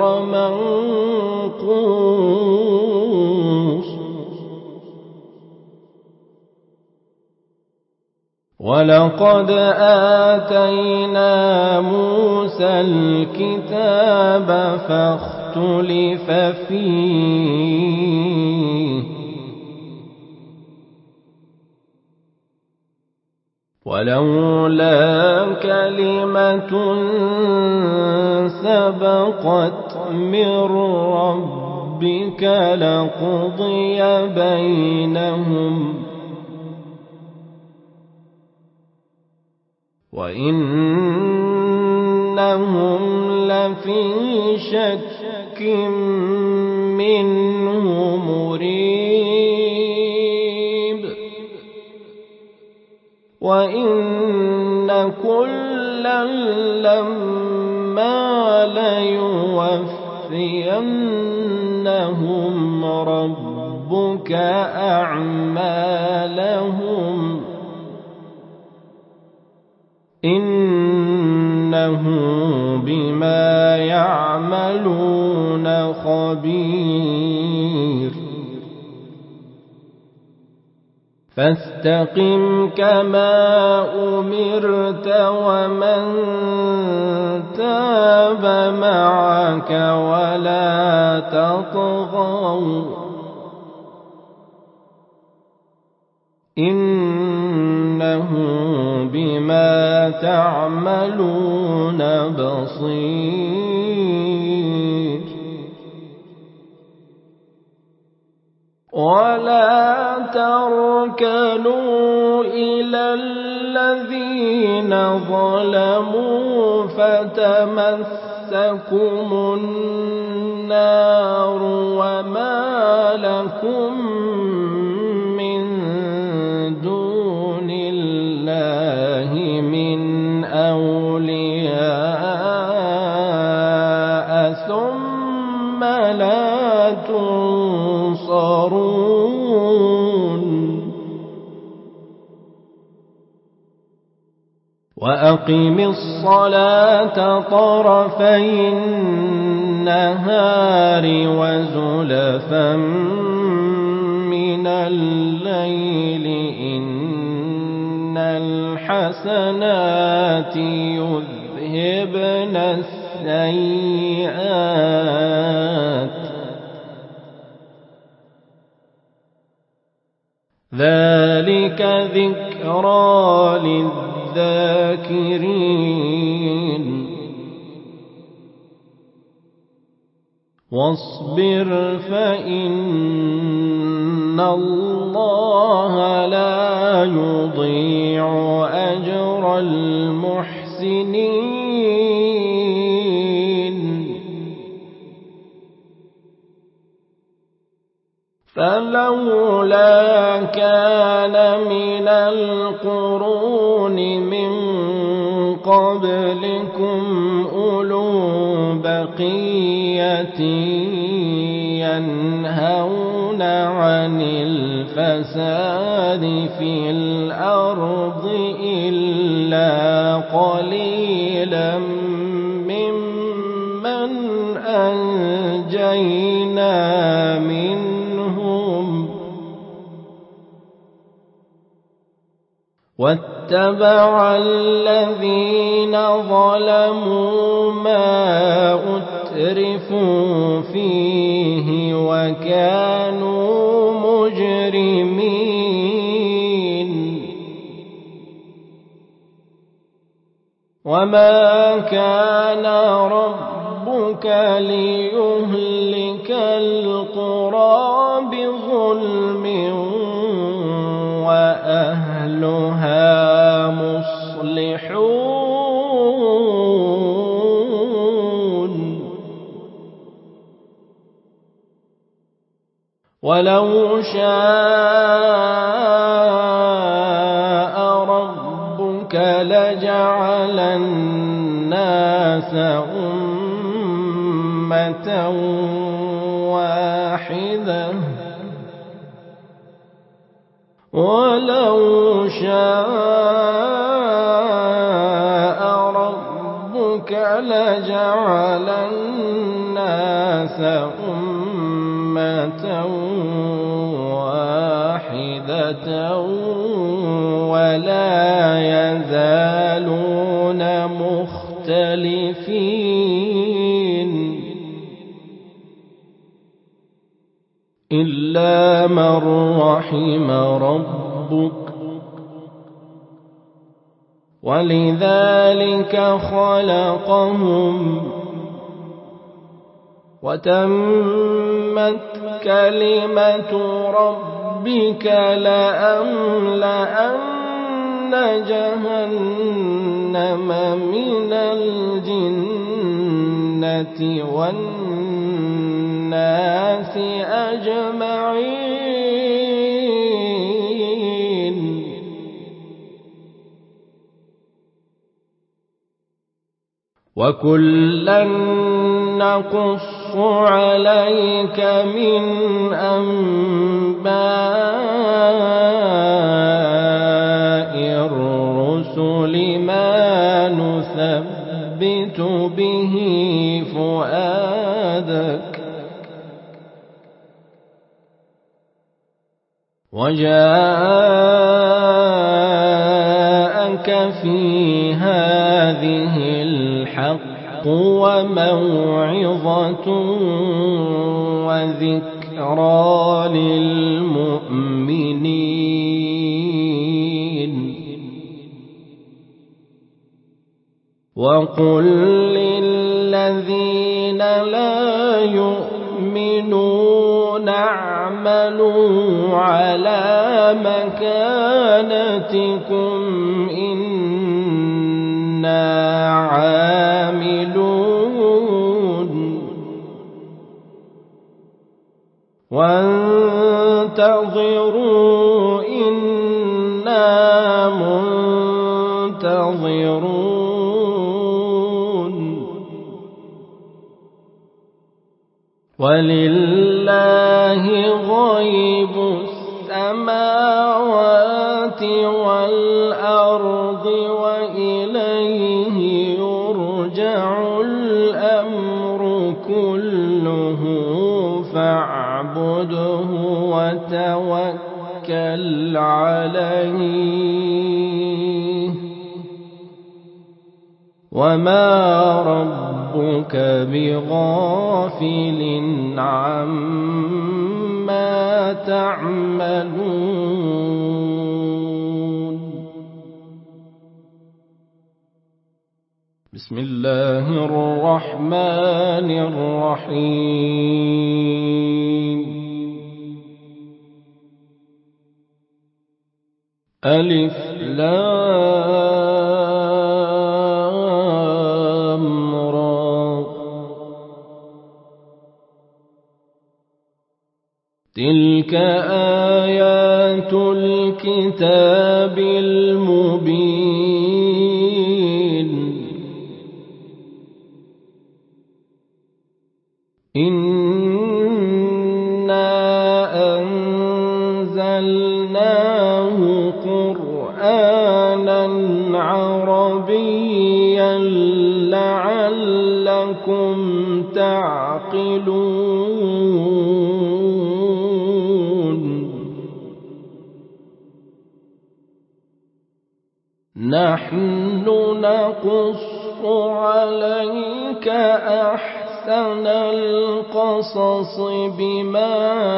منقوص ولقد آتينا موسى الكتاب فاختلف فيه ولولا كلمة سبقت من ربك لقضي بينهم وإنهم لفي شك منه مريب وإن كلا لما ليوفينهم ربك أعمالهم إنه بما يعملون خبير فاستقم كما أمرت ومن تاب معك ولا تطغوا إنه بما تعملون بصير ولا تركنوا إلى الذين ظلموا فتمسكم النار وما لكم من دون الله من أولياء ثم لا تنصرون وأقم الصلاة طرفي النهار وزلفا من الليل إن الحسنات يذهبن السيئات ذلك ذكرى للذاكرين واصبر فإن الله لا يضيع أجر المحسنين فلولا كان من القرون من قبلكم أولو بقية ينهون عن الفساد في الأرض إلا قليلا ممن أنجينا منهم واتبع الذين ظلموا ما أترفوا فيه وكانوا مجرمين وما كان ربك ربك ليهلك القرى بظلم وأهلها مصلحون ولو شاء ربك لجعل الناس أمة واحدة ولو شاء ربك لجعل الناس أمة واحدة ولا يزالون مختلفين إلا من رحم ربك ولذلك خلقهم وتمت كلمة ربك لأملأن جهنم من الجنة والناس أجمعين وكلا نقص عليك من أنباء الرسل ما نثبت به فؤادك وجاءك في هذه الحق وموعظة وذكرى للمؤمنين وقل للذين لا يؤمنون اعملوا على مكانتكم إنا عاملون وانتظروا إنا منتظرون ولله غيب السماوات والأرض وإليه يرجع الأمر كله فاعبده وتوكل عليه وما ربك بغافل عما تعملون بسم الله الرحمن الرحيم ألف لام را تلك آيات الكتاب المبين إنا أنزلناه قرآنا عربيا لعلكم تعقلون نحن نقص عليك أحسن القصص بما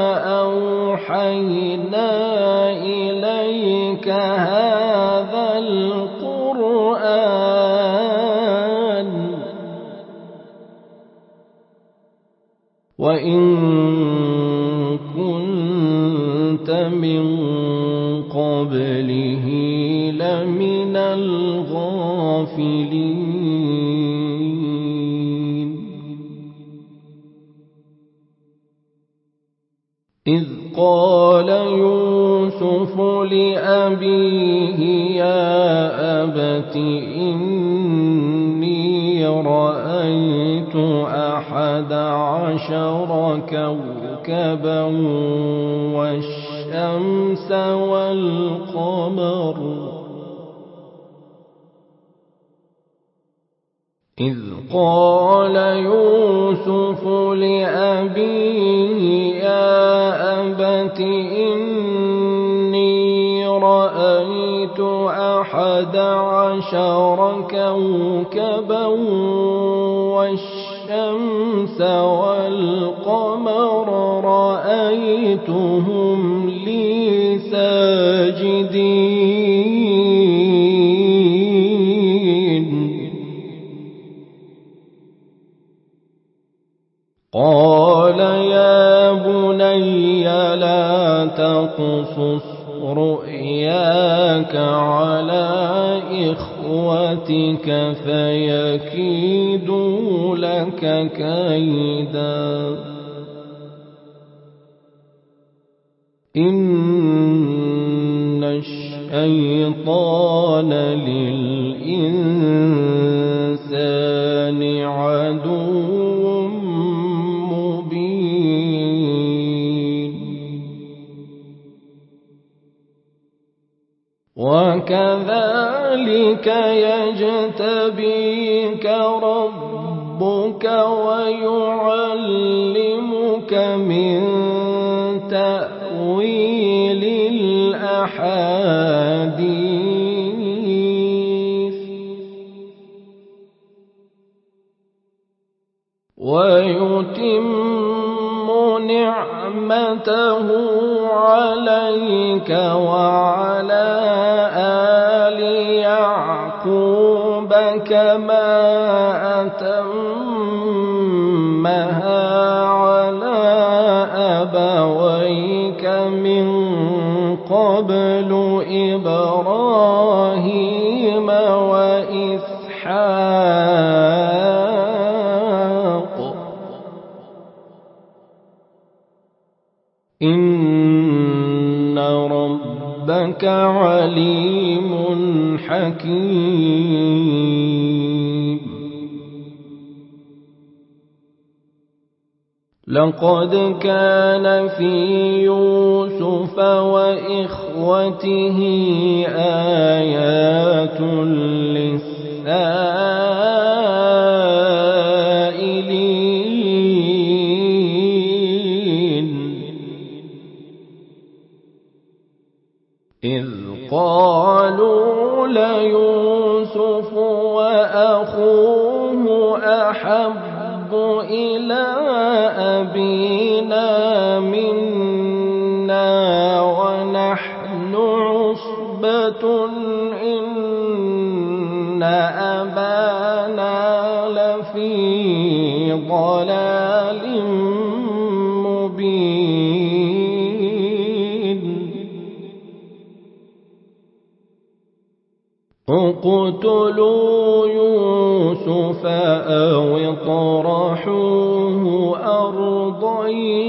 أوحينا إليك هذا القرآن وإن كنت من قبله لمن الغافلين إذ قال يوسف لأبيه يا أبت إني رأيت 11 كوكبا والشمس والقمر إذ قال يوسف لأبيه يا أبت إني رأيت 11 كوكبا والشمس والقمر رأيتهم لي ساجدين قال يا بني لا تقصص رؤياك على إخوتك فيكيدوا لك كيدا إن الشيطان للإنسان عدو وكذلك يجتبيك ربك ويعلمك من تأويل الأحاديث ويتم نعمته عليك وعلى آل يعقوب كما أتمها على أبويك من قبل إبراهيم وإسحاق إن ربك عليم حكيم لقد كان في يوسف وإخوته آيات للسائلين إذ قالوا ليوسف وأخوه أحب إلى أبينا منا ونحن عصبة إن أبانا لفي ضلال مبين اقتلوا يوسف أو اطرحوه أرضا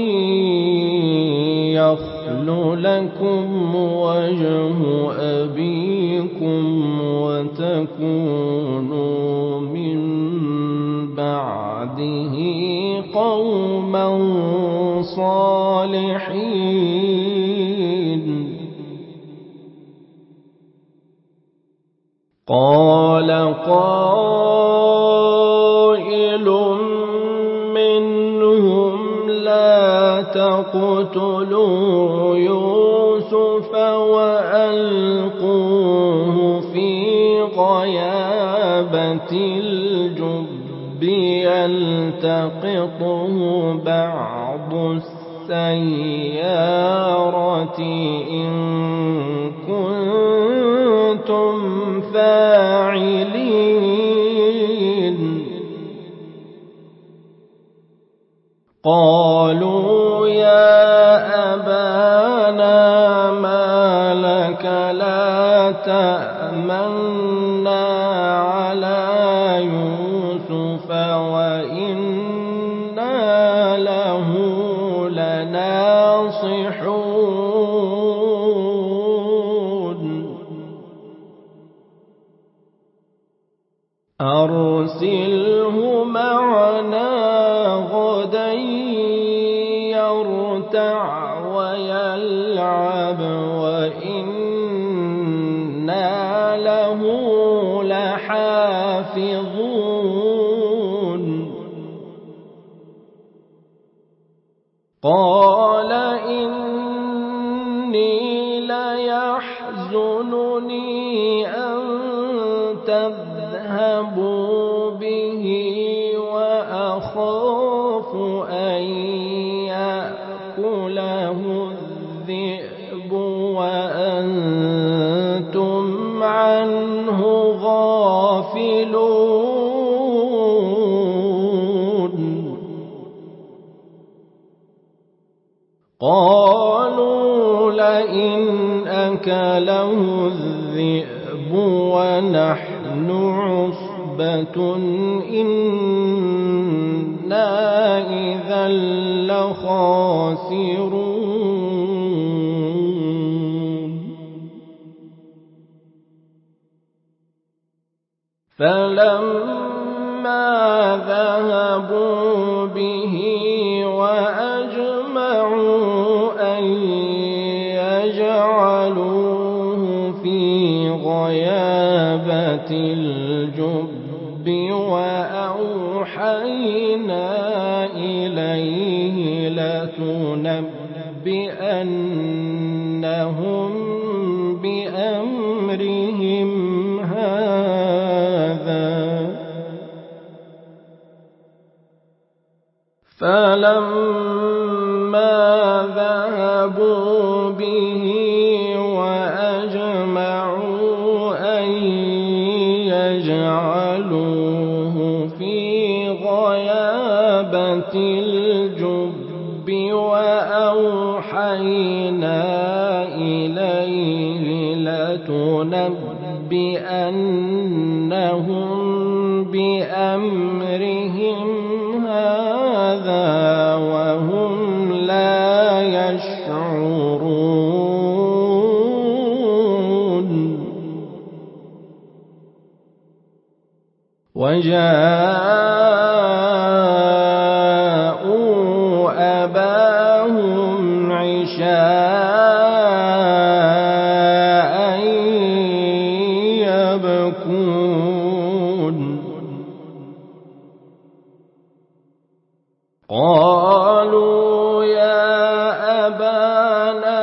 يخل لكم وجه أبيكم وتكونوا من بعده قوما صالحين قال قائل منهم لا تقتلوا يوسف وألقوه في غيابة الجب يلتقطه بعض السيارة إن كنتم فاعلين قالوا يا أبانا ما لك لا تأمنا على يوسف وإنا له لناصحون أرسله معنا غدا يرتع ويلعب وإنا له لحافظون قال إني ليحزنني أن تذهبوا به وأخاف أن يأكله الذئب وأنتم عنه غافلون قالوا لئن أكله الذئب ونحن عصبة إنا إذا لخاسرون فلما ذهبوا به وأجمعوا أن يجعلوه في غيابة الجب وأوحينا إليه لتنبئنهم بأمرهم هذا فلما ذهبوا به وأجمعوا أن يجعلوه في غيابة الجب وأوحينا إليه لتنبئنهم بأمرهم هذا وهم لا يشعرون وجاءوا أباهم عشاء يبكون قالوا يا أبانا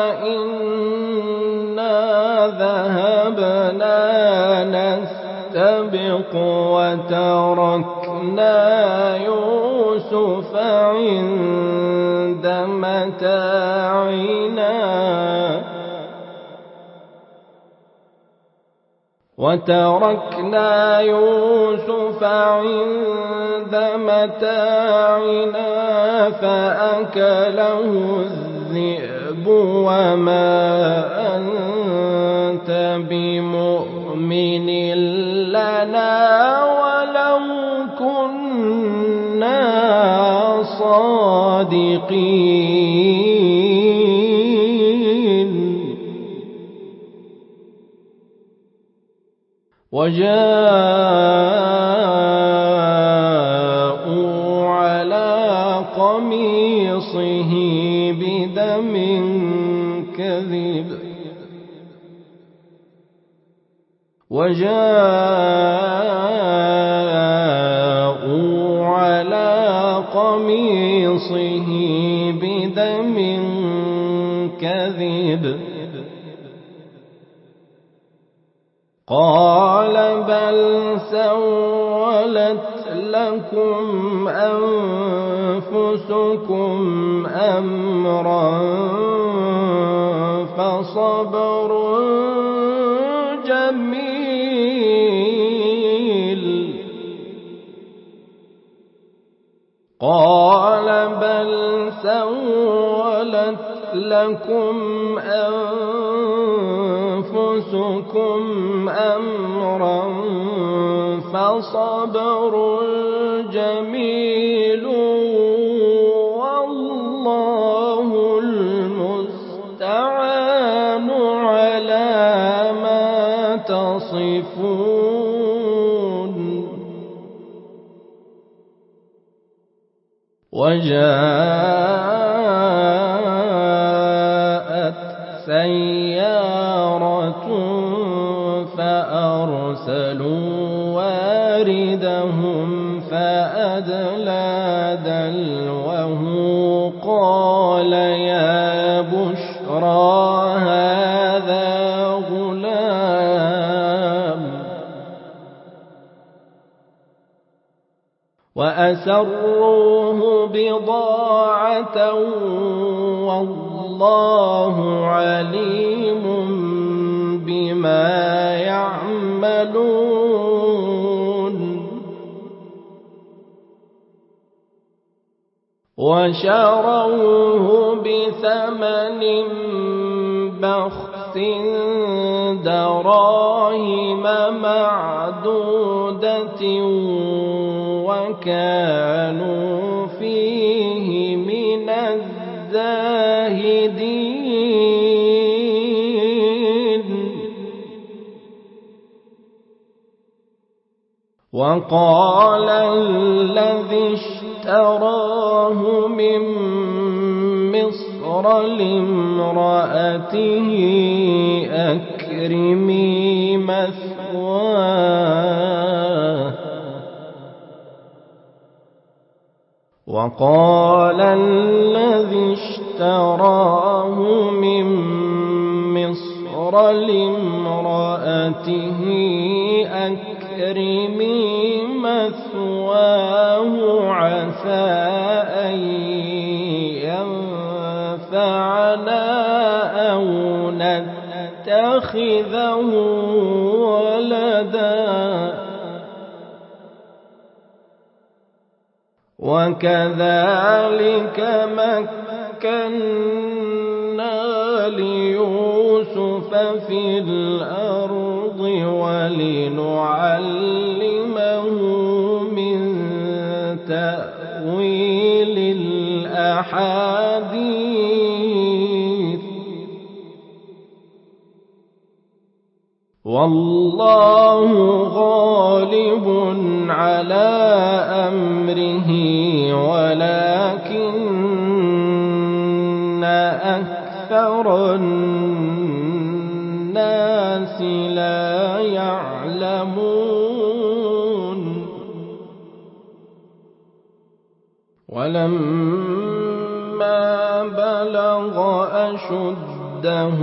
إنا ذهبنا نستبق وتركنا يوسف عند متاعنا فأكله الذئب وما أنت بمؤمن لنا ولو كنا صادقين وجاءوا على قميصه بدم كذب قال بل سولت لكم أنفسكم أمرا فصبر جميل قال لكم أنفسكم أمرا فصبر جميل والله المستعان على ما تصفون. وجاءت سيارة فأرسلوا واردهم فأدلى دلوه قال يا بشرى هذا غلام وأسروه بضاعة والله عليم بما يعملون. وشروه بثمن بخس دراهم معدودة وكانوا فيه من الزاهدين. وقال الذي اشتراه من مصر لامرأته أكرمي مثواه وقال الذي اشتراه من مصر لامرأته أكرمي مثواه عسى أن ينفعنا أو نتخذه ولدا وكذلك مكنا ليوسف في الأرض ولنعلمه من تأويل الأحاديث والله غالب على أمره ولكن أكثر الناس لا يعلمون. ولما بلغ أشده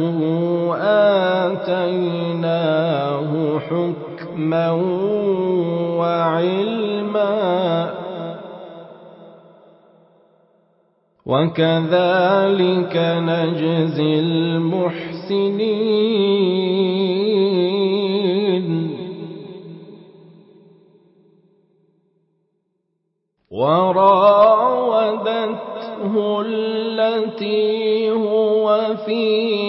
آتيناه حكما وعلما وكذلك نجزي المحسنين. وراودته التي هو في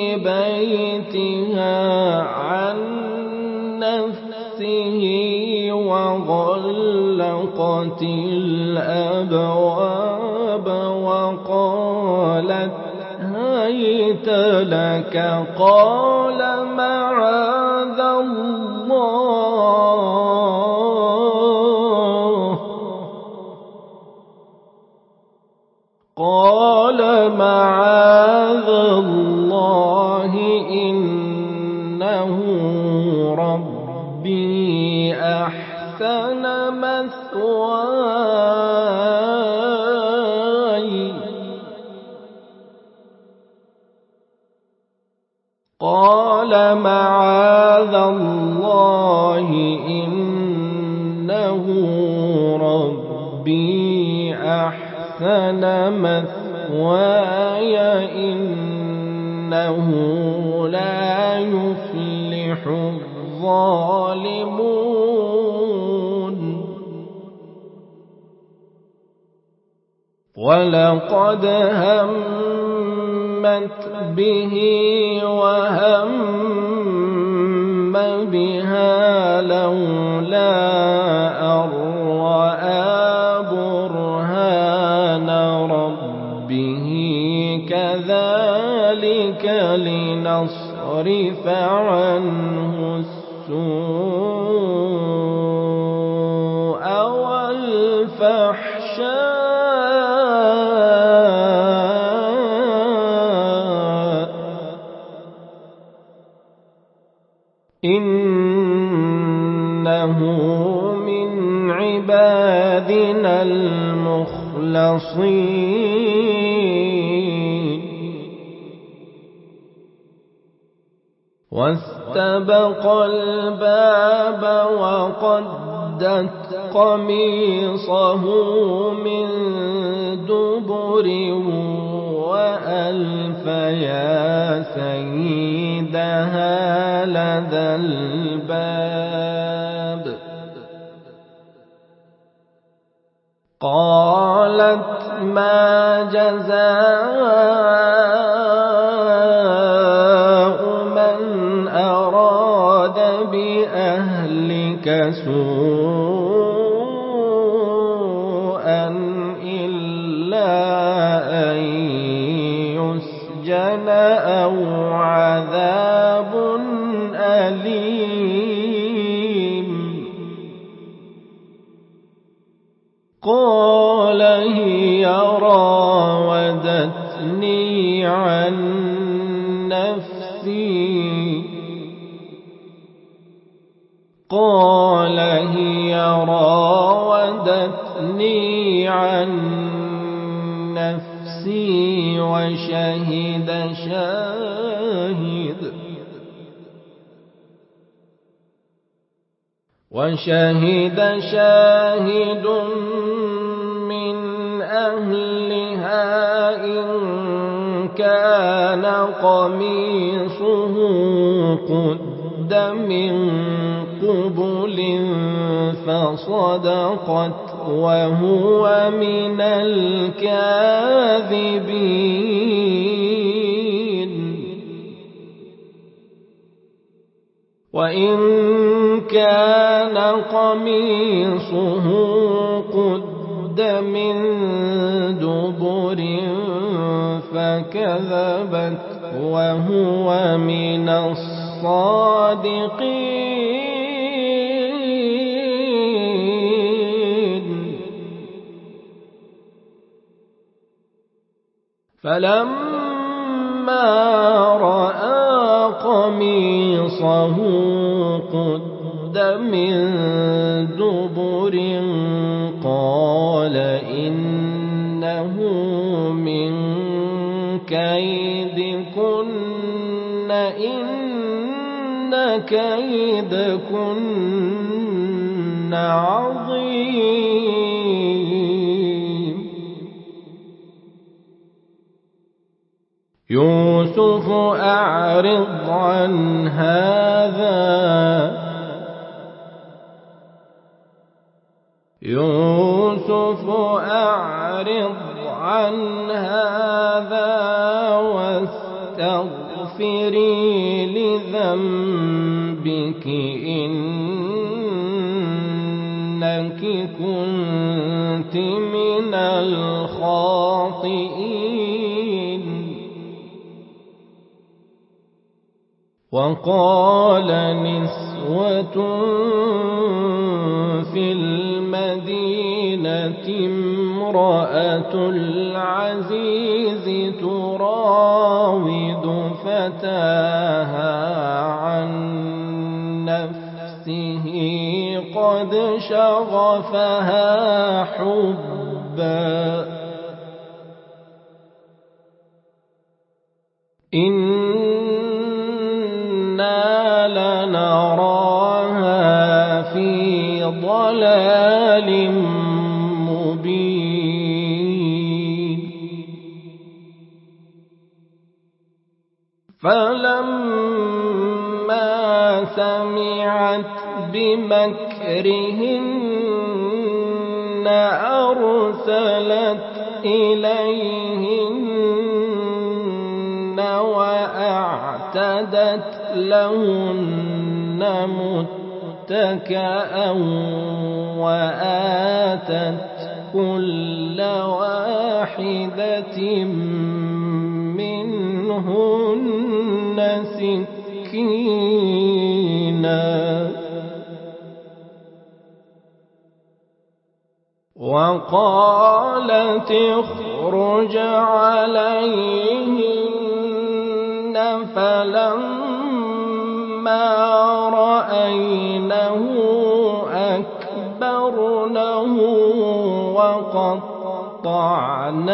بيتها عن نفسه وغلقت الأبواب وقالت هيت لك قال معاذ الله إنه ربي أحسن مثواي قال معاذ الله إنه ربي أحسن مثواي إنه لا يفلح الظالمون. ولقد همت به وهم بها لولا أن رأى برهان ربه كذلك لنصرف عنه السوء والفحشاء إنه من عبادنا المخلصين واستبق الباب وقدت قميصه من دبر وألف يا سيدها لدى الباب قالت ما جزاء من أراد بأهلك سوءا إلا أن يسجن أو عذاب أليم قال هي راودتني عن نفسي قال هي راودتني عن نفسي وشهد شاهد من أهلها إن كان قميصه قد من قبل فصدقت وهو من الكاذبين وإن كان قميصه قد من دبر فكذبت وهو من الصادقين فلما رأى قميصه قد من دبر قال إنه من كيدكن إن كيدكن عظيم يوسف أعرض عن هذا واستغفري لذنبك إنك كنت من الخاطئين وقال نسوة في المدينة امرأة العزيز تراود فتاها عن نفسه قد شغفها حبا إنا لنراها في ضلال مبين فلما سمعت بمكرهن أرسلت إليهن فأعتدت لهن متكئا وآتت كل واحدة منهن سكينا وقالت اخرج عليهن فلما رأينه أكبرنه وقطعن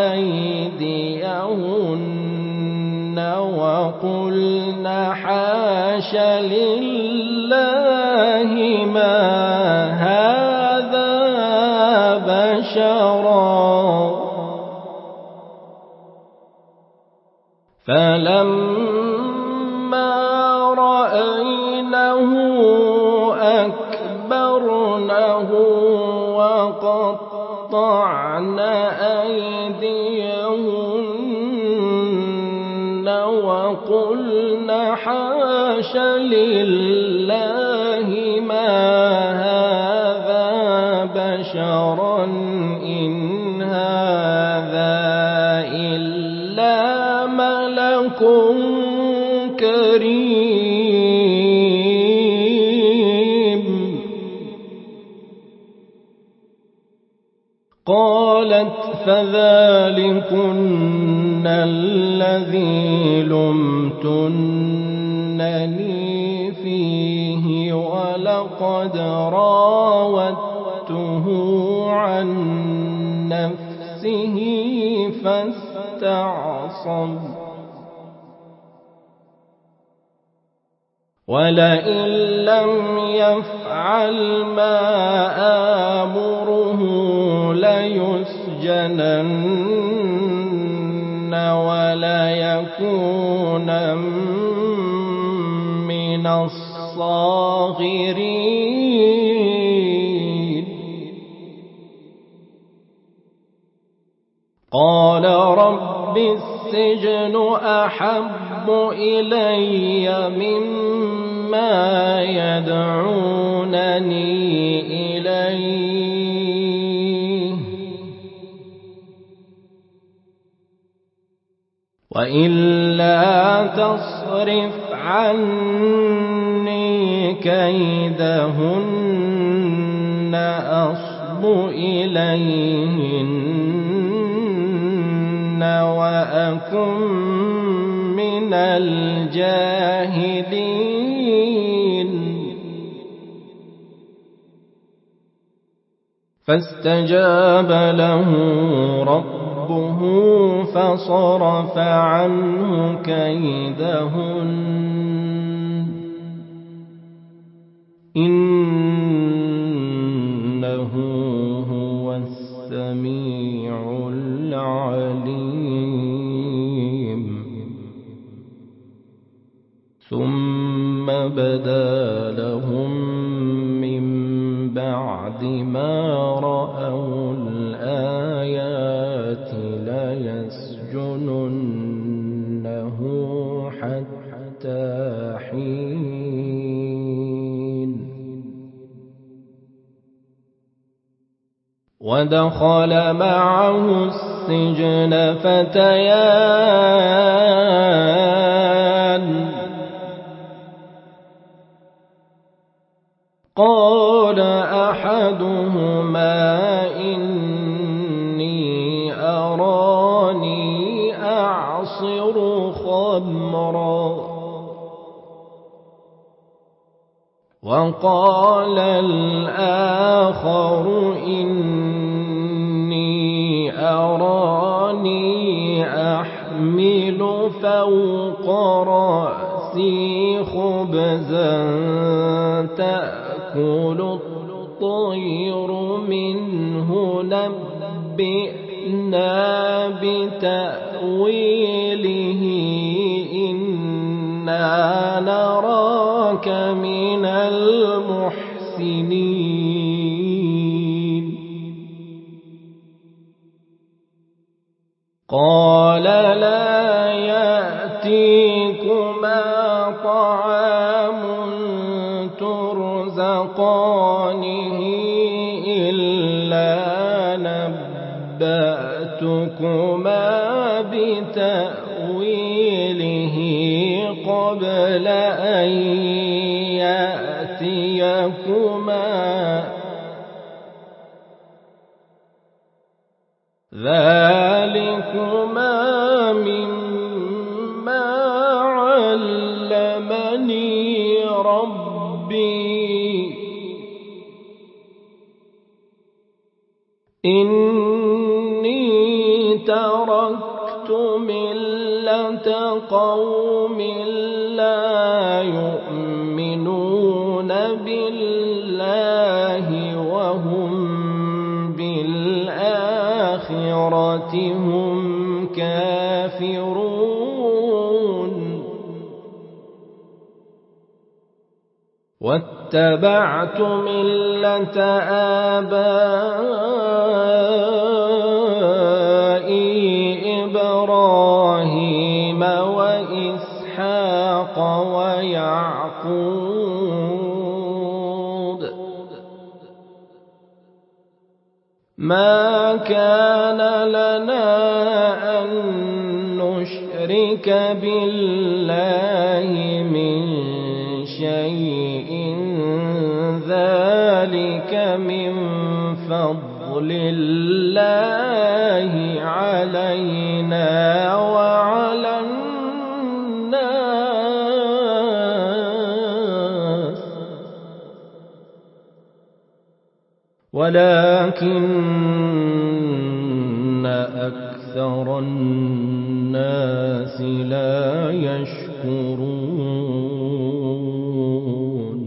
أيديهن وقلن حاش لله ما هذا بشرا فلما رأينه أكبرنه وقطعن أيديهن وقلن حاش لله ما هذا بشرا إن هذا إلا ملك كريم قالت فذلكن الذي لمتنني فيه ولقد راودته عن نفسه فاستعصم ولئن لم يفعل ما آمره ليسجنن وليكون من الصاغرين قال رب السجن أحب إلي مما يدعونني إليه وإلا تصرف عني كيدهن أصب إليهن وأكن من الجاهلين فاستجاب له ربه فصرف عنه كيدهن إنه هو السميع العليم ثم بدا لهم من بعد ما رأوا الآيات ليسجننه حتى حين ودخل معه السجن فتيان قال أحدهما إني أراني أعصر خمرا وقال الآخر إني أراني أحمل فوق رأسي خبزا تأكل الطير منه نبئنا بتأويله إنا نراك من المحسنين قال لا يأتيكما طعام ترزقانه إلا نبأتكما بتأويله قبل أن يأتيكما ذلكما مما علمني ربي إني تركت ملة قوم لا يؤمنون بالله وهم بالآخرة هم كافرون واتبعت ملة آبائي إبراهيم وإسحاق ويعقوب ما كان لنا أن نشرك بالله من شيء ذلك من فضل الله علينا وعلى الناس ولكن أكثر الناس لا يشكرون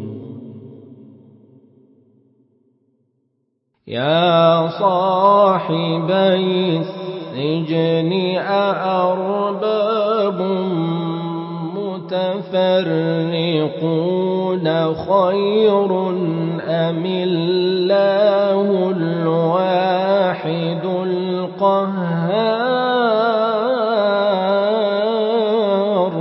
يا صاحبي السجن أأرباب متفرقون خير أم الله الواحد القهار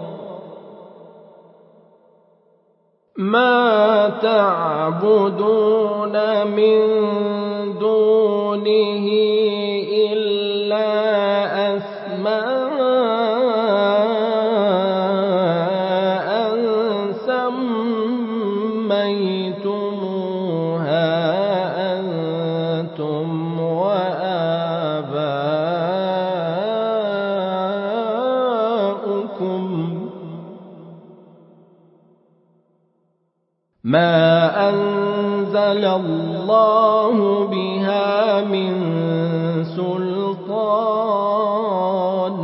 ما تعبدون من دونه إلا أسماء سميتموها أنتم وآباؤكم ما أنزل الله بها من سلطان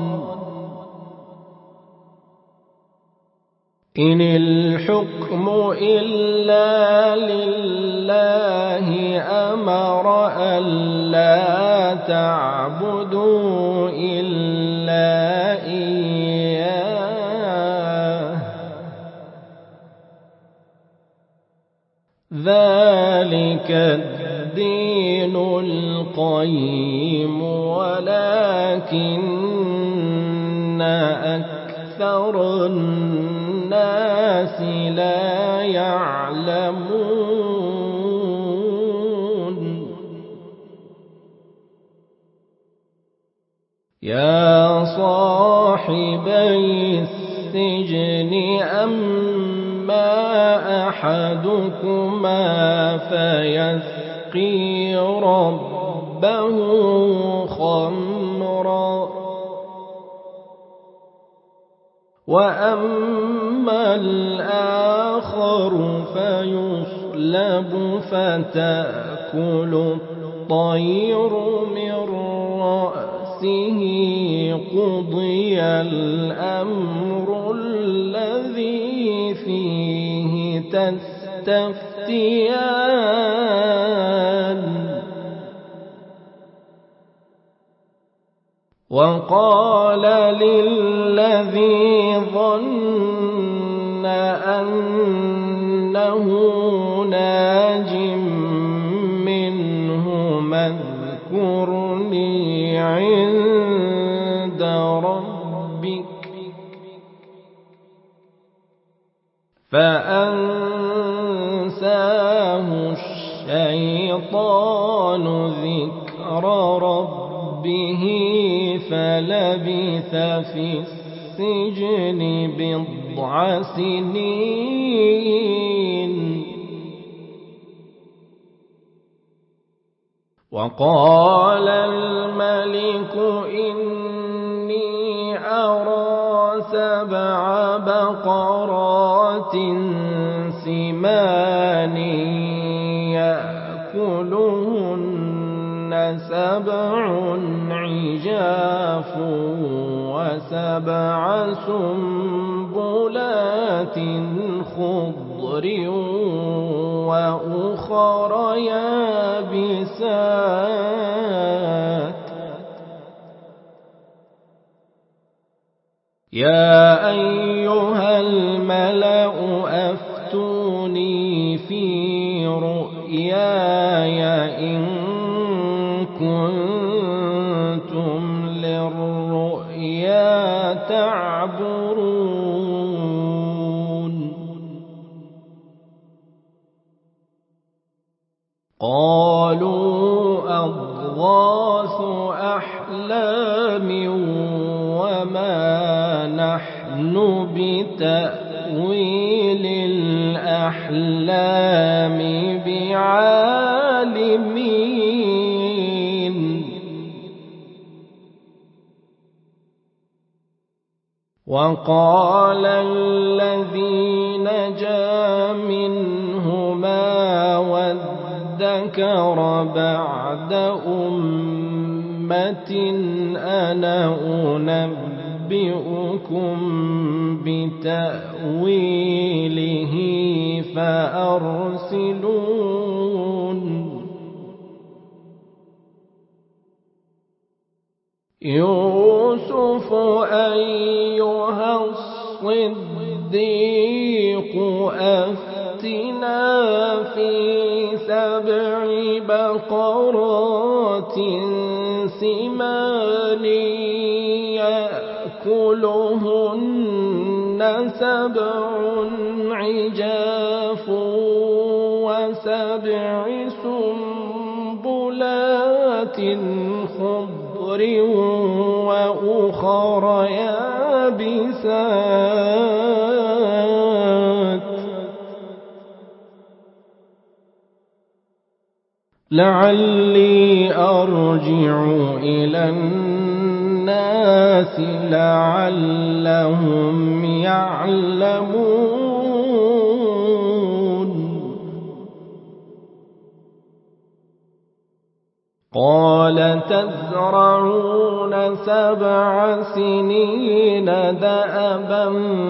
إن الحكم إلا لله أمر ألا تعبدوا إلا إياه ذلك الدين القيم ولكن أكثر الناس لا يعلمون يا صاحبي السجن أما أحدكما فيسقي ربه خمرا وأما الآخر فيصلب فتأكل الطير من رأسه قضي الأمر الذي فيه تستفتيان وقال للذي ظن أنه ناج منهما اذكرني عند ربك فأنساه الشيطان ذكر ربه فلبث في السجن بضع سنين. وقال الملك إني أرى 7 بقرات سمان يأكلهن 7 عجاف و7 سنبلات خضر وأخر يابسات. يا أيها الملأ أفتوني في رؤياي إن كنتم للرؤيا تعبرون. قالوا أضغاث أحلام وما نحن بتأويل الأحلام بعالمين. وقال الذي نجا منهما وادكر بعد أمة أنا أنبئكم بتأويله فأرسلون. يوسف أيها الصديق أفتنا في 7 بقرات سمان يأكلهن 7 عجاف و7 سنبلات خضر وأخر يابسات لعلي أرجع إلى الناس لعلهم يعلمون. قال تزرعون 7 سنين دأبا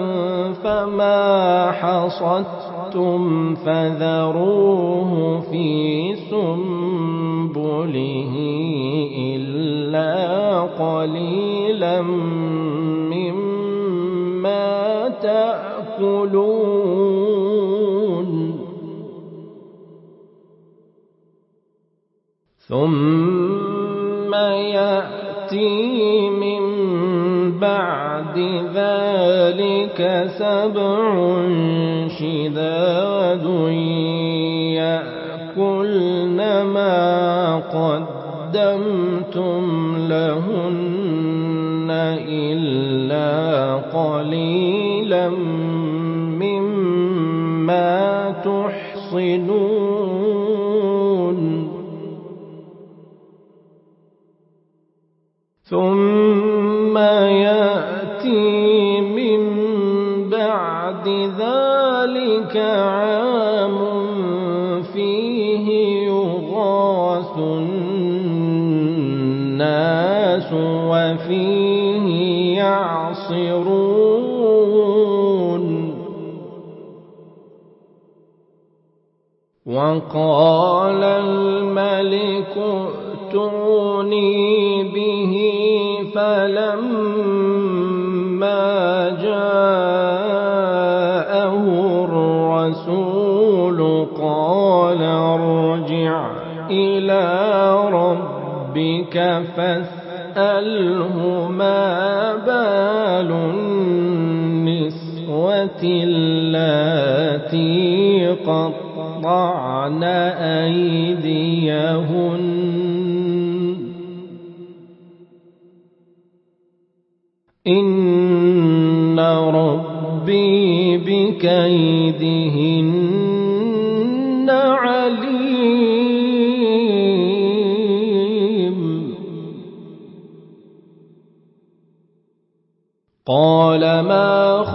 فما حصدتم فذروه في سنبله إلا قليلا مما تأكلون. ثم يأتي من بعد ذلك 7 شداد يأكلن ما قدمتم لهن إلا قليلا مما تحصنون. ثم يأتي من بعد ذلك عام فيه يغاث الناس وفيه يعصرون. وقال الملك ائتوني به فلما جاءه الرسول قال ارجع إلى ربك فاسأله ما بال النسوة اللاتي قطعن أيديهن إن ربي بكيدهن عليم. قال ما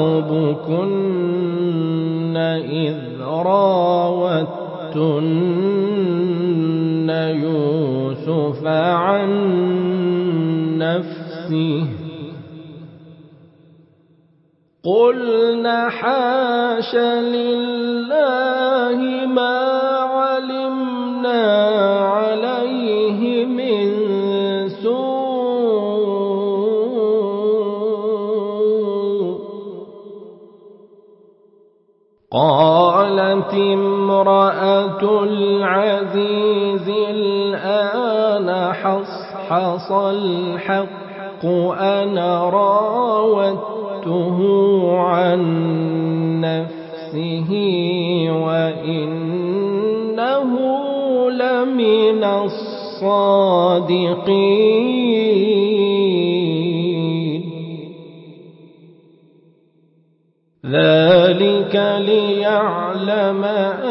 خطبكن إذ راوتن يوسف عن نفسه قلن حاش لله ما علمنا عليه من سوء. قالت امرأة العزيز الآن حصحص الحق أنا راودته عن نفسه وإنه لمن الصادقين. ذلك ليعلم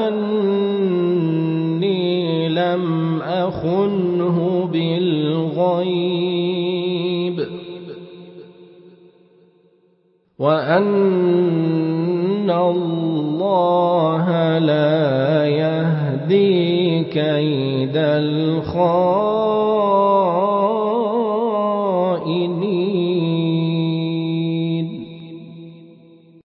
أني لم أخنه بالغيب وأن الله لا يهدي كيد الخائنين.